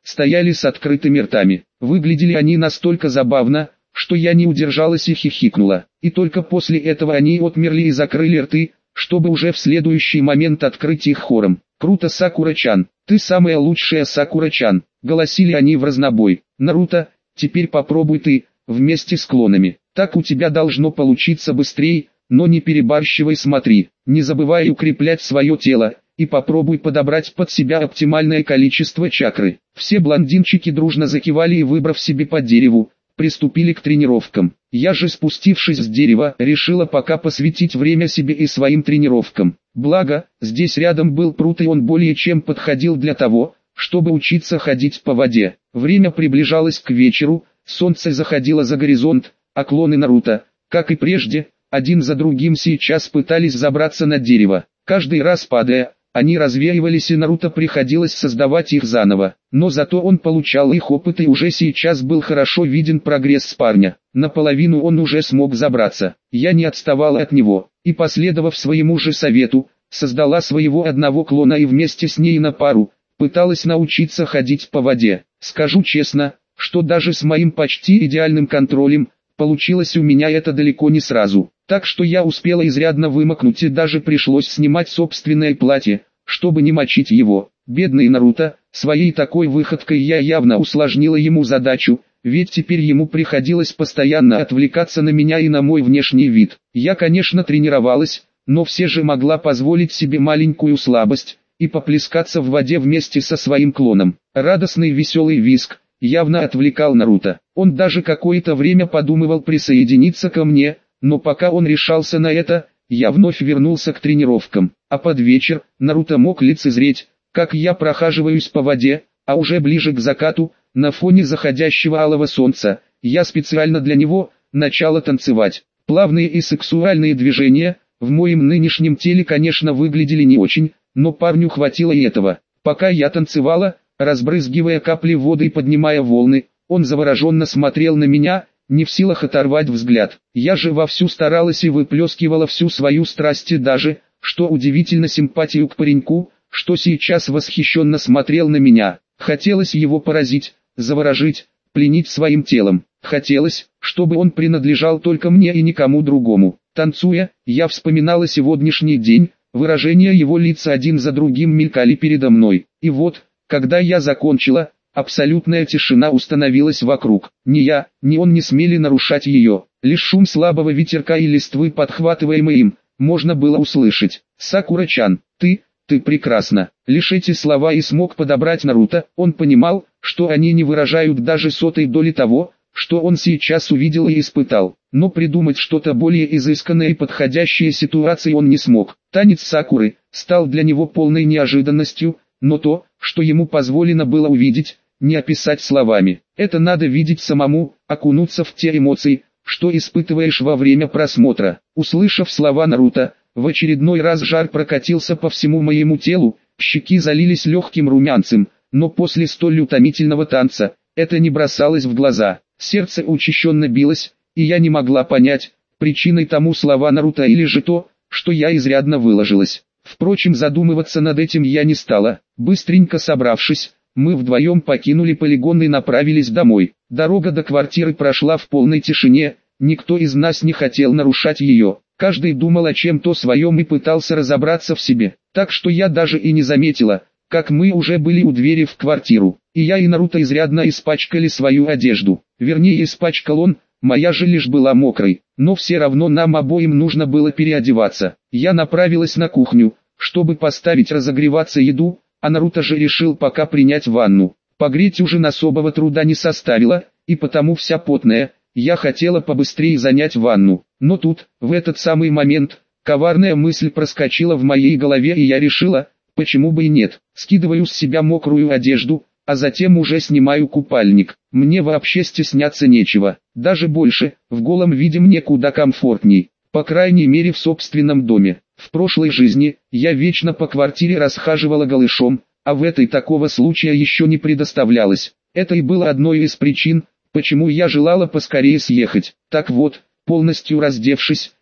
Speaker 1: стояли с открытыми ртами. Выглядели они настолько забавно, что я не удержалась и хихикнула. И только после этого они отмерли и закрыли рты, чтобы уже в следующий момент открыть их хором. «Круто, Сакура-чан! Ты самая лучшая, Сакура-чан!» — голосили они вразнобой. «Наруто, теперь попробуй ты, вместе с клонами. Так у тебя должно получиться быстрее, но не перебарщивай, смотри. Не забывай укреплять свое тело, и попробуй подобрать под себя оптимальное количество чакры». Все блондинчики дружно закивали и, выбрав себе по дереву, приступили к тренировкам. Я же, спустившись с дерева, решила пока посвятить время себе и своим тренировкам. Благо, здесь рядом был пруд, и он более чем подходил для того, чтобы учиться ходить по воде. Время приближалось к вечеру, солнце заходило за горизонт, а клоны Наруто, как и прежде, один за другим сейчас пытались забраться на дерево. Каждый раз падая, они развеивались, и Наруто приходилось создавать их заново. Но зато он получал их опыт, и уже сейчас был хорошо виден прогресс парня. Наполовину он уже смог забраться. Я не отставала от него, и, последовав своему же совету, создала своего одного клона и вместе с ней на пару пыталась научиться ходить по воде. Скажу честно, что даже с моим почти идеальным контролем, получилось у меня это далеко не сразу. Так что я успела изрядно вымокнуть, и даже пришлось снимать собственное платье, чтобы не мочить его. Бедный Наруто, своей такой выходкой я явно усложнила ему задачу, ведь теперь ему приходилось постоянно отвлекаться на меня и на мой внешний вид. Я, конечно, тренировалась, но все же могла позволить себе маленькую слабость и поплескаться в воде вместе со своим клоном. Радостный веселый визг явно отвлекал Наруто. Он даже какое-то время подумывал присоединиться ко мне, но пока он решался на это, я вновь вернулся к тренировкам. А под вечер Наруто мог лицезреть, как я прохаживаюсь по воде, а уже ближе к закату, на фоне заходящего алого солнца, я специально для него начала танцевать. Плавные и сексуальные движения в моем нынешнем теле, конечно, выглядели не очень, но парню хватило и этого. Пока я танцевала, разбрызгивая капли воды и поднимая волны, он завороженно смотрел на меня, не в силах оторвать взгляд. Я же вовсю старалась и выплескивала всю свою страсть, и даже, что удивительно, симпатию к пареньку, что сейчас восхищенно смотрел на меня. Хотелось его поразить, заворожить, пленить своим телом. Хотелось, чтобы он принадлежал только мне и никому другому. Танцуя, я вспоминала сегодняшний день, выражения его лица один за другим мелькали передо мной. И вот, когда я закончила, абсолютная тишина установилась вокруг. Ни я, ни он не смели нарушать ее. Лишь шум слабого ветерка и листвы, подхватываемый им, можно было услышать. «Сакура-чан, ты прекрасна». Лишь эти слова и смог подобрать Наруто. Он понимал, что они не выражают даже сотой доли того, что он сейчас увидел и испытал. Но придумать что-то более изысканное и подходящее ситуации он не смог. Танец Сакуры стал для него полной неожиданностью, но то, что ему позволено было увидеть, не описать словами. Это надо видеть самому, окунуться в те эмоции, что испытываешь во время просмотра. Услышав слова Наруто, в очередной раз жар прокатился по всему моему телу, щеки залились легким румянцем, но после столь утомительного танца, это не бросалось в глаза. Сердце учащенно билось, и я не могла понять, причиной тому слова Наруто или же то, что я изрядно выложилась. Впрочем, задумываться над этим я не стала. Быстренько собравшись, мы вдвоем покинули полигон и направились домой. Дорога до квартиры прошла в полной тишине, никто из нас не хотел нарушать ее. Каждый думал о чем-то своем и пытался разобраться в себе. Так что я даже и не заметила, как мы уже были у двери в квартиру. И я, и Наруто изрядно испачкали свою одежду. Вернее, испачкал он, моя же лишь была мокрой. Но все равно нам обоим нужно было переодеваться. Я направилась на кухню, чтобы поставить разогреваться еду, а Наруто же решил пока принять ванну. Погреть ужин особого труда не составило, и потому вся потная, я хотела побыстрее занять ванну. Но тут, в этот самый момент, коварная мысль проскочила в моей голове, и я решила, почему бы и нет. Скидываю с себя мокрую одежду, а затем уже снимаю купальник. Мне вообще стесняться нечего. Даже больше, в голом виде мне куда комфортней. По крайней мере в собственном доме. В прошлой жизни, я вечно по квартире расхаживала голышом, а в этой такого случая еще не предоставлялось. Это и было одной из причин, почему я желала поскорее съехать. Так вот, полностью раздевшись,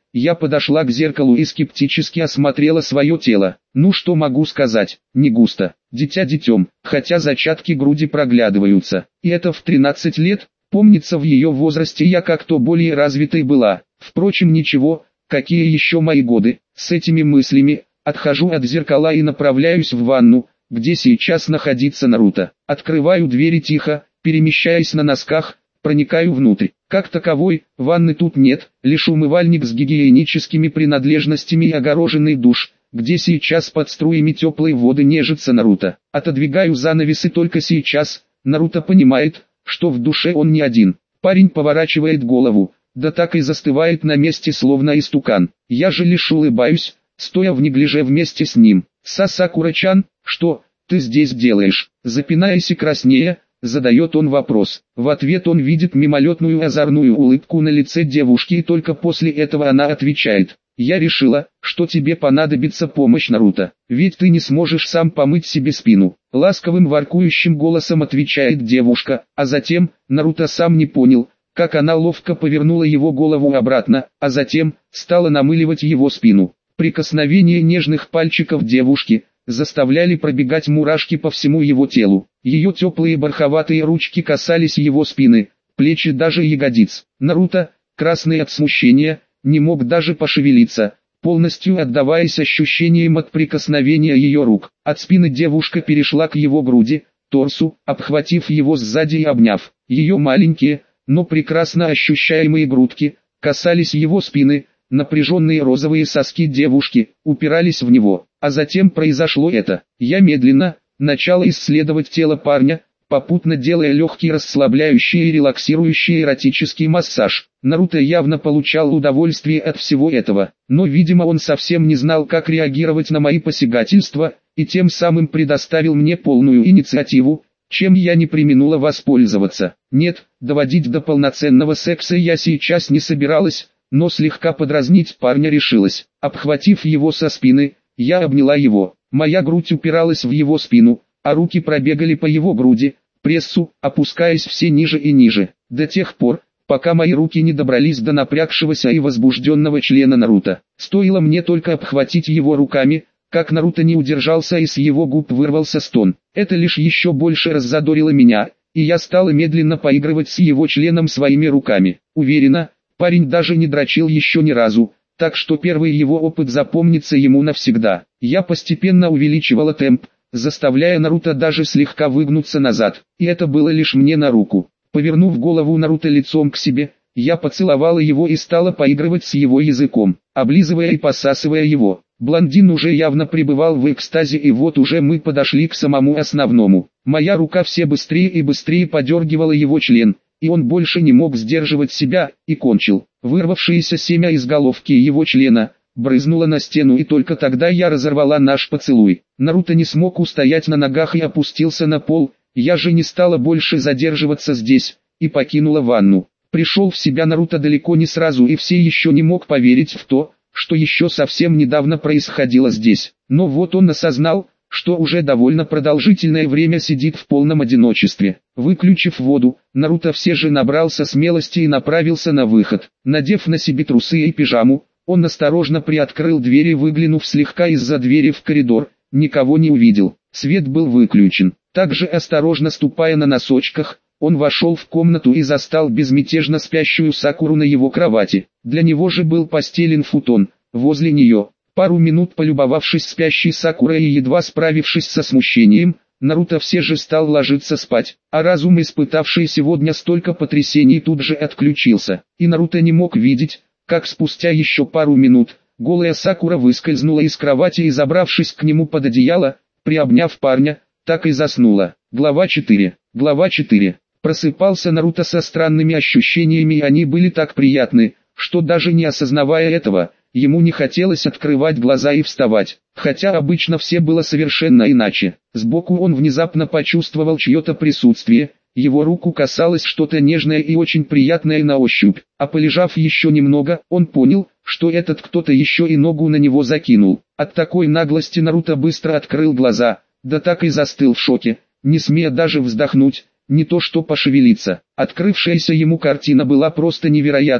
Speaker 1: Я подошла к зеркалу и скептически осмотрела свое тело. Ну что могу сказать, не густо, дитя детем, хотя зачатки груди проглядываются. И это в 13 лет, помнится в ее возрасте я как-то более развитой была. Впрочем ничего, какие еще мои годы. С этими мыслями, отхожу от зеркала и направляюсь в ванну, где сейчас находится Наруто. Открываю двери тихо, перемещаясь на носках, проникаю внутрь. Как таковой, ванны тут нет, лишь умывальник с гигиеническими принадлежностями и огороженный душ, где сейчас под струями теплой воды нежится Наруто. Отодвигаю занавесы только сейчас, Наруто понимает, что в душе он не один. Парень поворачивает голову, да так и застывает на месте словно истукан. Я же лишь улыбаюсь, стоя в неглиже вместе с ним. «Сакура-чан, что ты здесь делаешь?» Запинаясь и краснея, задает он вопрос. В ответ он видит мимолетную озорную улыбку на лице девушки и только после этого она отвечает. «Я решила, что тебе понадобится помощь, Наруто, ведь ты не сможешь сам помыть себе спину». Ласковым воркующим голосом отвечает девушка, а затем, Наруто сам не понял, как она ловко повернула его голову обратно, а затем, стала намыливать его спину. Прикосновение нежных пальчиков девушки заставляли пробегать мурашки по всему его телу. Ее теплые бархатные ручки касались его спины, плеч и даже ягодиц. Наруто, красный от смущения, не мог даже пошевелиться, полностью отдаваясь ощущениям от прикосновения ее рук. От спины девушка перешла к его груди, торсу, обхватив его сзади и обняв. Ее маленькие, но прекрасно ощущаемые грудки касались его спины, напряженные розовые соски девушки упирались в него. А затем произошло это. Я медленно начала исследовать тело парня, попутно делая легкий расслабляющий и релаксирующий эротический массаж. Наруто явно получал удовольствие от всего этого, но видимо он совсем не знал, как реагировать на мои посягательства, и тем самым предоставил мне полную инициативу, чем я не преминула воспользоваться. Нет, доводить до полноценного секса я сейчас не собиралась, но слегка подразнить парня решилась. Обхватив его со спины, я обняла его. Моя грудь упиралась в его спину, а руки пробегали по его груди, прессу, опускаясь все ниже и ниже, до тех пор, пока мои руки не добрались до напрягшегося и возбужденного члена Наруто. Стоило мне только обхватить его руками, как Наруто не удержался и с его губ вырвался стон. Это лишь еще больше раззадорило меня, и я стала медленно поигрывать с его членом своими руками. Уверена, парень даже не дрочил еще ни разу, так что первый его опыт запомнится ему навсегда. Я постепенно увеличивала темп, заставляя Наруто даже слегка выгнуться назад, и это было лишь мне на руку. Повернув голову Наруто лицом к себе, я поцеловала его и стала поигрывать с его языком, облизывая и посасывая его. Блондин уже явно пребывал в экстазе, и вот уже мы подошли к самому основному. Моя рука все быстрее и быстрее подергивала его член, и он больше не мог сдерживать себя, и кончил. Вырвавшееся семя из головки его члена брызнуло на стену, и только тогда я разорвала наш поцелуй. Наруто не смог устоять на ногах и опустился на пол. Я же не стала больше задерживаться здесь, и покинула ванну. Пришел в себя Наруто далеко не сразу и все еще не мог поверить в то, что еще совсем недавно происходило здесь. Но вот он осознал, что уже довольно продолжительное время сидит в полном одиночестве. Выключив воду, Наруто все же набрался смелости и направился на выход. Надев на себе трусы и пижаму, он осторожно приоткрыл дверь и, выглянув слегка из-за двери в коридор, никого не увидел. Свет был выключен. Также осторожно ступая на носочках, он вошел в комнату и застал безмятежно спящую Сакуру на его кровати. Для него же был постелен футон, возле нее. Пару минут полюбовавшись спящей Сакурой и едва справившись со смущением, Наруто все же стал ложиться спать, а разум, испытавший сегодня столько потрясений, тут же отключился, и Наруто не мог видеть, как спустя еще пару минут, голая Сакура выскользнула из кровати и, забравшись к нему под одеяло, приобняв парня, так и заснула. Глава 4. Глава 4. Просыпался Наруто со странными ощущениями, и они были так приятны, что даже не осознавая этого, ему не хотелось открывать глаза и вставать, хотя обычно все было совершенно иначе. Сбоку он внезапно почувствовал чье-то присутствие, его руку касалось что-то нежное и очень приятное на ощупь, а полежав еще немного, он понял, что этот кто-то еще и ногу на него закинул. От такой наглости Наруто быстро открыл глаза, да так и застыл в шоке, не смея даже вздохнуть, не то что пошевелиться. Открывшаяся ему картина была просто невероятной.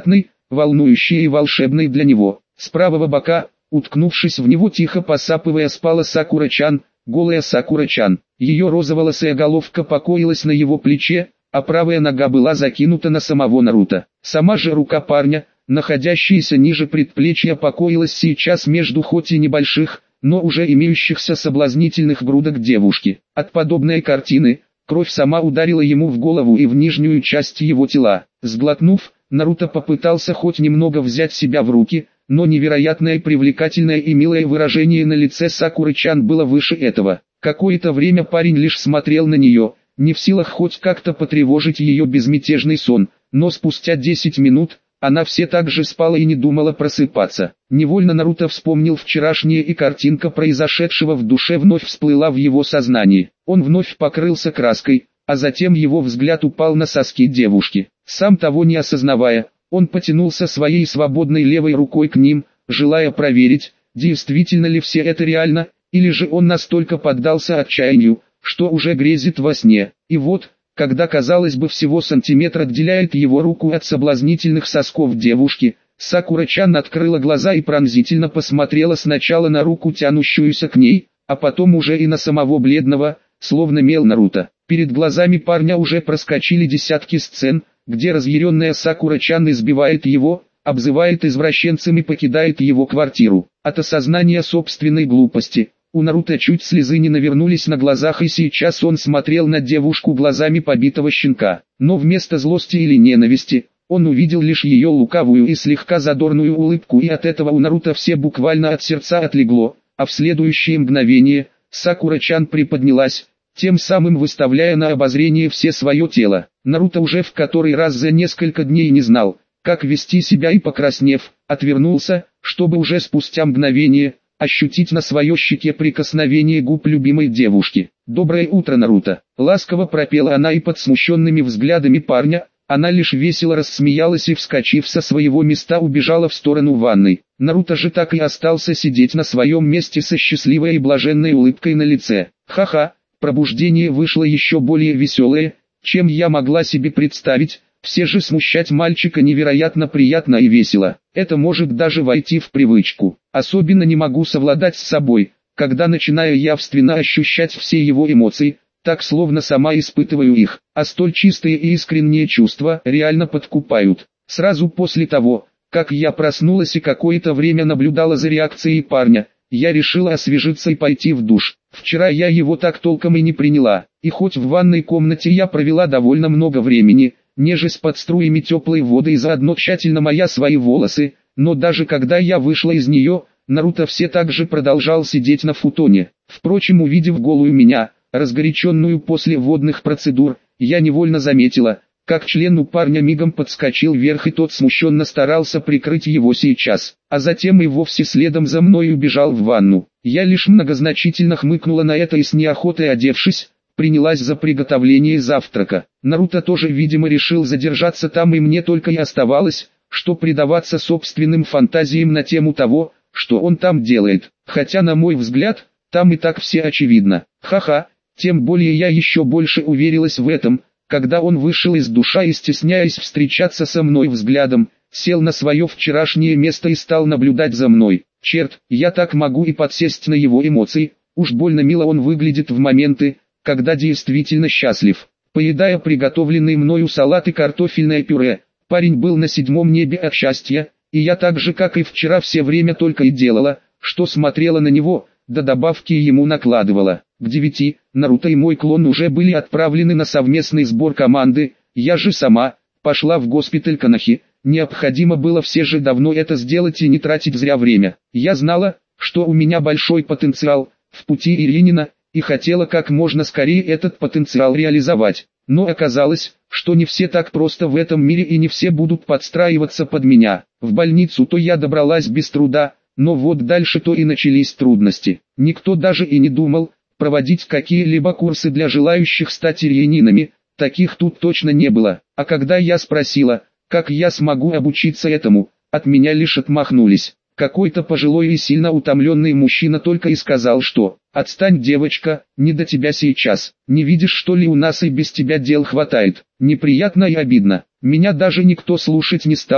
Speaker 1: волнующей и волшебной для него. С правого бока, уткнувшись в него, тихо посапывая, спала Сакура-чан, голая Сакура-чан. Ее розоволосая головка покоилась на его плече, а правая нога была закинута на самого Наруто. Сама же рука парня, находящаяся ниже предплечья, покоилась сейчас между хоть и небольших, но уже имеющихся соблазнительных грудок девушки. От подобной картины, кровь сама ударила ему в голову и в нижнюю часть его тела. Сглотнув, Наруто попытался хоть немного взять себя в руки, но невероятное привлекательное и милое выражение на лице Сакуры-чан было выше этого. Какое-то время парень лишь смотрел на нее, не в силах хоть как-то потревожить ее безмятежный сон, но спустя 10 минут, она все так же спала и не думала просыпаться. Невольно Наруто вспомнил вчерашнее, и картинка произошедшего в душе вновь всплыла в его сознании. Он вновь покрылся краской, а затем его взгляд упал на соски девушки. Сам того не осознавая, он потянулся своей свободной левой рукой к ним, желая проверить, действительно ли все это реально, или же он настолько поддался отчаянию, что уже грезит во сне. И вот, когда казалось бы всего сантиметр отделяет его руку от соблазнительных сосков девушки, Сакура-чан открыла глаза и пронзительно посмотрела сначала на руку, тянущуюся к ней, а потом уже и на самого бледного, словно мел Наруто. Перед глазами парня уже проскочили десятки сцен, где разъяренная Сакура-чан избивает его, обзывает извращенцем и покидает его квартиру. От осознания собственной глупости у Наруто чуть слезы не навернулись на глазах, и сейчас он смотрел на девушку глазами побитого щенка. Но вместо злости или ненависти, он увидел лишь ее лукавую и слегка задорную улыбку, и от этого у Наруто все буквально от сердца отлегло, а в следующее мгновение Сакура-чан приподнялась, тем самым выставляя на обозрение все свое тело. Наруто уже в который раз за несколько дней не знал, как вести себя, и, покраснев, отвернулся, чтобы уже спустя мгновение ощутить на своей щеке прикосновение губ любимой девушки. «Доброе утро, Наруто!» Ласково пропела она, и под смущенными взглядами парня, она лишь весело рассмеялась и, вскочив со своего места, убежала в сторону ванной. Наруто же так и остался сидеть на своем месте со счастливой и блаженной улыбкой на лице. «Ха-ха!» Пробуждение вышло еще более веселое, чем я могла себе представить. Все же смущать мальчика невероятно приятно и весело. Это может даже войти в привычку. Особенно не могу совладать с собой, когда начинаю явственно ощущать все его эмоции, так словно сама испытываю их. А столь чистые и искренние чувства реально подкупают. Сразу после того, как я проснулась и какое-то время наблюдала за реакцией парня, я решила освежиться и пойти в душ. Вчера я его так толком и не приняла, и хоть в ванной комнате я провела довольно много времени, нежесть под струями теплой воды и заодно тщательно моя свои волосы, но даже когда я вышла из нее, Наруто все так же продолжал сидеть на футоне. Впрочем, увидев голую меня, разгоряченную после водных процедур, я невольно заметила, как член у парня мигом подскочил вверх, и тот смущенно старался прикрыть его сейчас, а затем и вовсе следом за мной убежал в ванну. Я лишь многозначительно хмыкнула на это и с неохотой, одевшись, принялась за приготовление завтрака. Наруто тоже, видимо, решил задержаться там, и мне только и оставалось, что предаваться собственным фантазиям на тему того, что он там делает. Хотя, на мой взгляд, там и так все очевидно. Ха-ха, тем более я еще больше уверилась в этом, когда он вышел из душа и, стесняясь встречаться со мной взглядом, сел на свое вчерашнее место и стал наблюдать за мной. Черт, я так могу и подсесть на его эмоции, уж больно мило он выглядит в моменты, когда действительно счастлив. Поедая приготовленный мною салат и картофельное пюре, парень был на седьмом небе от счастья, и я так же, как и вчера, все время только и делала, что смотрела на него, да добавки ему накладывала. К 9 Наруто и мой клон уже были отправлены на совместный сбор команды, я же сама пошла в госпиталь Канахи. Необходимо было все же давно это сделать и не тратить зря время. Я знала, что у меня большой потенциал в пути Иринина, и хотела как можно скорее этот потенциал реализовать. Но оказалось, что не все так просто в этом мире, и не все будут подстраиваться под меня. В больницу-то я добралась без труда, но вот дальше-то и начались трудности. Никто даже и не думал проводить какие-либо курсы для желающих стать ирининами, таких тут точно не было. А когда я спросила, как я смогу обучиться этому, от меня лишь отмахнулись. Какой-то пожилой и сильно утомленный мужчина только и сказал, что «Отстань, девочка, не до тебя сейчас, не видишь, что ли, у нас и без тебя дел хватает». Неприятно и обидно. Меня даже никто слушать не стал.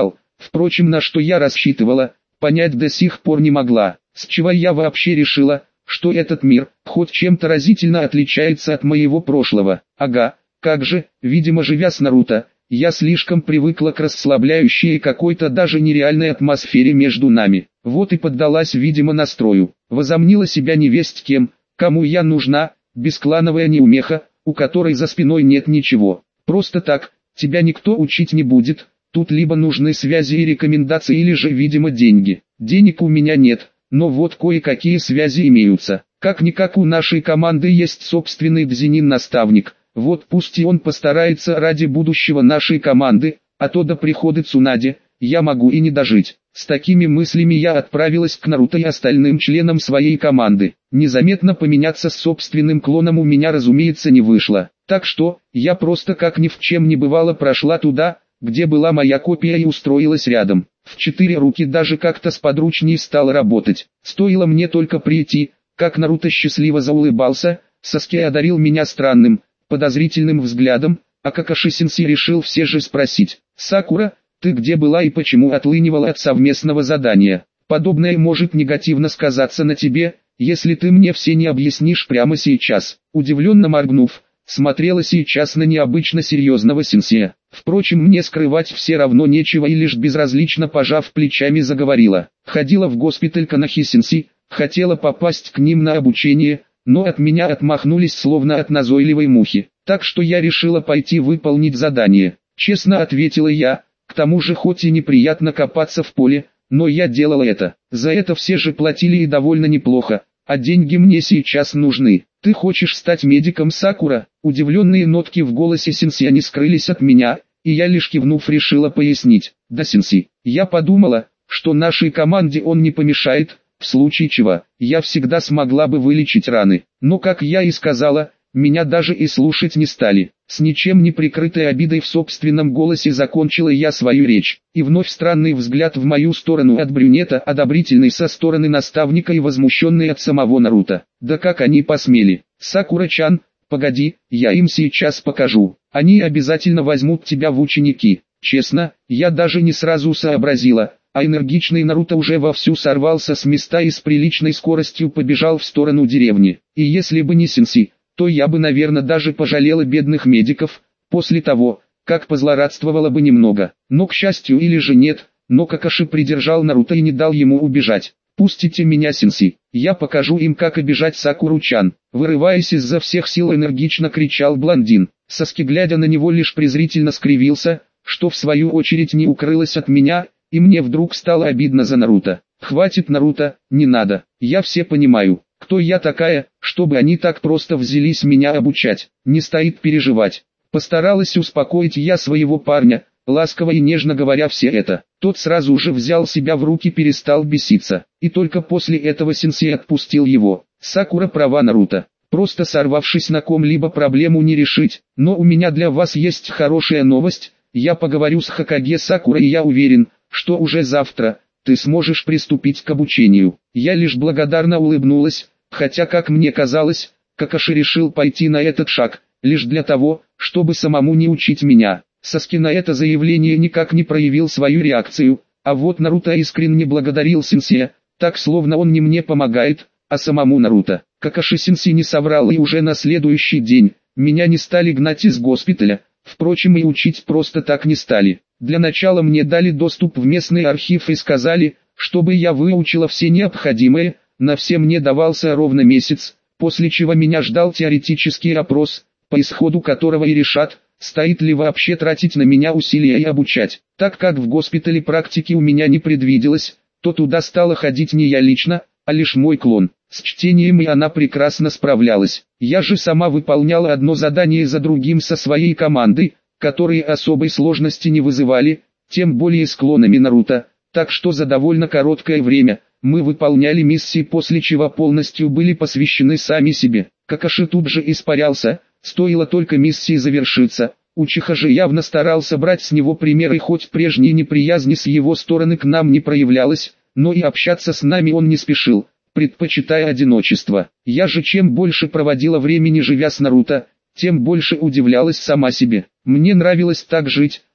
Speaker 1: Впрочем, на что я рассчитывала, понять до сих пор не могла. С чего я вообще решила, что этот мир, хоть чем-то разительно отличается от моего прошлого. Ага, как же, видимо, живя с Наруто, я слишком привыкла к расслабляющей и какой-то даже нереальной атмосфере между нами. Вот и поддалась, видимо, настрою. Возомнила себя невесть кем, кому я нужна, бесклановая неумеха, у которой за спиной нет ничего. Просто так, тебя никто учить не будет, тут либо нужны связи и рекомендации, или же, видимо, деньги. Денег у меня нет, но вот кое-какие связи имеются. Как-никак у нашей команды есть собственный дзюнин-наставник. Вот пусть и он постарается ради будущего нашей команды, а то до прихода Цунаде, я могу и не дожить. С такими мыслями я отправилась к Наруто и остальным членам своей команды. Незаметно поменяться с собственным клоном у меня, разумеется, не вышло. Так что, я просто как ни в чем не бывало прошла туда, где была моя копия, и устроилась рядом. В 4 руки даже как-то сподручнее стало работать. Стоило мне только прийти, как Наруто счастливо заулыбался, Саске одарил меня странным, подозрительным взглядом, а Какаши-сенсей решил все же спросить: «Сакура, ты где была и почему отлынивала от совместного задания? Подобное может негативно сказаться на тебе, если ты мне все не объяснишь прямо сейчас». Удивленно моргнув, смотрела сейчас на необычно серьезного сенсея. Впрочем, мне скрывать все равно нечего, и лишь безразлично пожав плечами заговорила. Ходила в госпиталь Канахи-сенсей, хотела попасть к ним на обучение, но от меня отмахнулись словно от назойливой мухи. Так что я решила пойти выполнить задание. Честно ответила я, к тому же хоть и неприятно копаться в поле, но я делала это. За это все же платили и довольно неплохо, а деньги мне сейчас нужны. «Ты хочешь стать медиком, Сакура?» Удивленные нотки в голосе сенсея не скрылись от меня, и я лишь кивнув решила пояснить. «Да, сенсей, я подумала, что нашей команде он не помешает, в случае чего, я всегда смогла бы вылечить раны. Но, как я и сказала, меня даже и слушать не стали». С ничем не прикрытой обидой в собственном голосе закончила я свою речь, и вновь странный взгляд в мою сторону от брюнета, одобрительный со стороны наставника и возмущенный от самого Наруто. Да как они посмели? «Сакура-чан, погоди, я им сейчас покажу. Они обязательно возьмут тебя в ученики». Честно, я даже не сразу сообразила, а энергичный Наруто уже вовсю сорвался с места и с приличной скоростью побежал в сторону деревни. И если бы не сенсей, то я бы, наверное, даже пожалела бедных медиков, после того, как позлорадствовала бы немного. Но, к счастью или же нет, но Какаши придержал Наруто и не дал ему убежать. «Пустите меня, сенсей, я покажу им, как обижать Сакуру-чан», вырываясь изо всех сил, энергично кричал блондин. Саски, глядя на него, лишь презрительно скривился, что в свою очередь не укрылось от меня, и мне вдруг стало обидно за Наруто. «Хватит, Наруто, не надо, я все понимаю. Кто я такая, чтобы они так просто взялись меня обучать? Не стоит переживать». Постаралась успокоить я своего парня, ласково и нежно говоря все это. Тот сразу же взял себя в руки, перестал беситься. И только после этого сенсей отпустил его. «Сакура права, Наруто. Просто сорвавшись на ком-либо проблему не решить. Но у меня для вас есть хорошая новость. Я поговорю с Хокаге Сакура, и я уверен, что уже завтра ты сможешь приступить к обучению». Я лишь благодарно улыбнулась, хотя, как мне казалось, Какаши решил пойти на этот шаг, лишь для того, чтобы самому не учить меня. Саски на это заявление никак не проявил свою реакцию, а вот Наруто искренне благодарил сенсея, так словно он не мне помогает, а самому Наруто. Какаши-сенсей не соврал, и уже на следующий день меня не стали гнать из госпиталя, впрочем, и учить просто так не стали. Для начала мне дали доступ в местный архив и сказали, чтобы я выучила все необходимое. На все мне давался ровно месяц, после чего меня ждал теоретический опрос, по исходу которого и решат, стоит ли вообще тратить на меня усилия и обучать. Так как в госпитале практики у меня не предвиделось, то туда стала ходить не я лично, а лишь мой клон. С чтением и она прекрасно справлялась. Я же сама выполняла одно задание за другим со своей командой, которые особой сложности не вызывали, тем более с клонами Наруто, так что за довольно короткое время мы выполняли миссии, после чего полностью были посвящены сами себе. Какаши тут же испарялся, стоило только миссии завершиться. Учиха же явно старался брать с него пример, и хоть прежней неприязни с его стороны к нам не проявлялось, но и общаться с нами он не спешил, предпочитая одиночество. Я же чем больше проводила времени живя с Наруто, тем больше удивлялась сама себе. Мне нравилось так жить,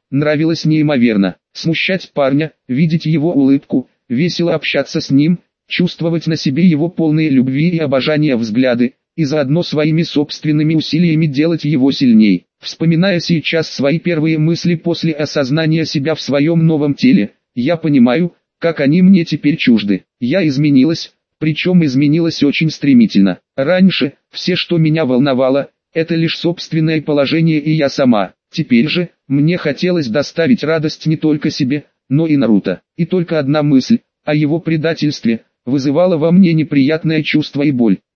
Speaker 1: нравилось неимоверно. Смущать парня, видеть его улыбку, весело общаться с ним, чувствовать на себе его полные любви и обожания взгляды, и заодно своими собственными усилиями делать его сильней. Вспоминая сейчас свои первые мысли после осознания себя в своем новом теле, я понимаю, как они мне теперь чужды. Я изменилась, причем изменилась очень стремительно. Раньше, все, что меня волновало, это лишь собственное положение и я сама. Теперь же, мне хотелось доставить радость не только себе, но и Наруто. И только одна мысль о его предательстве вызывала во мне неприятное чувство и боль.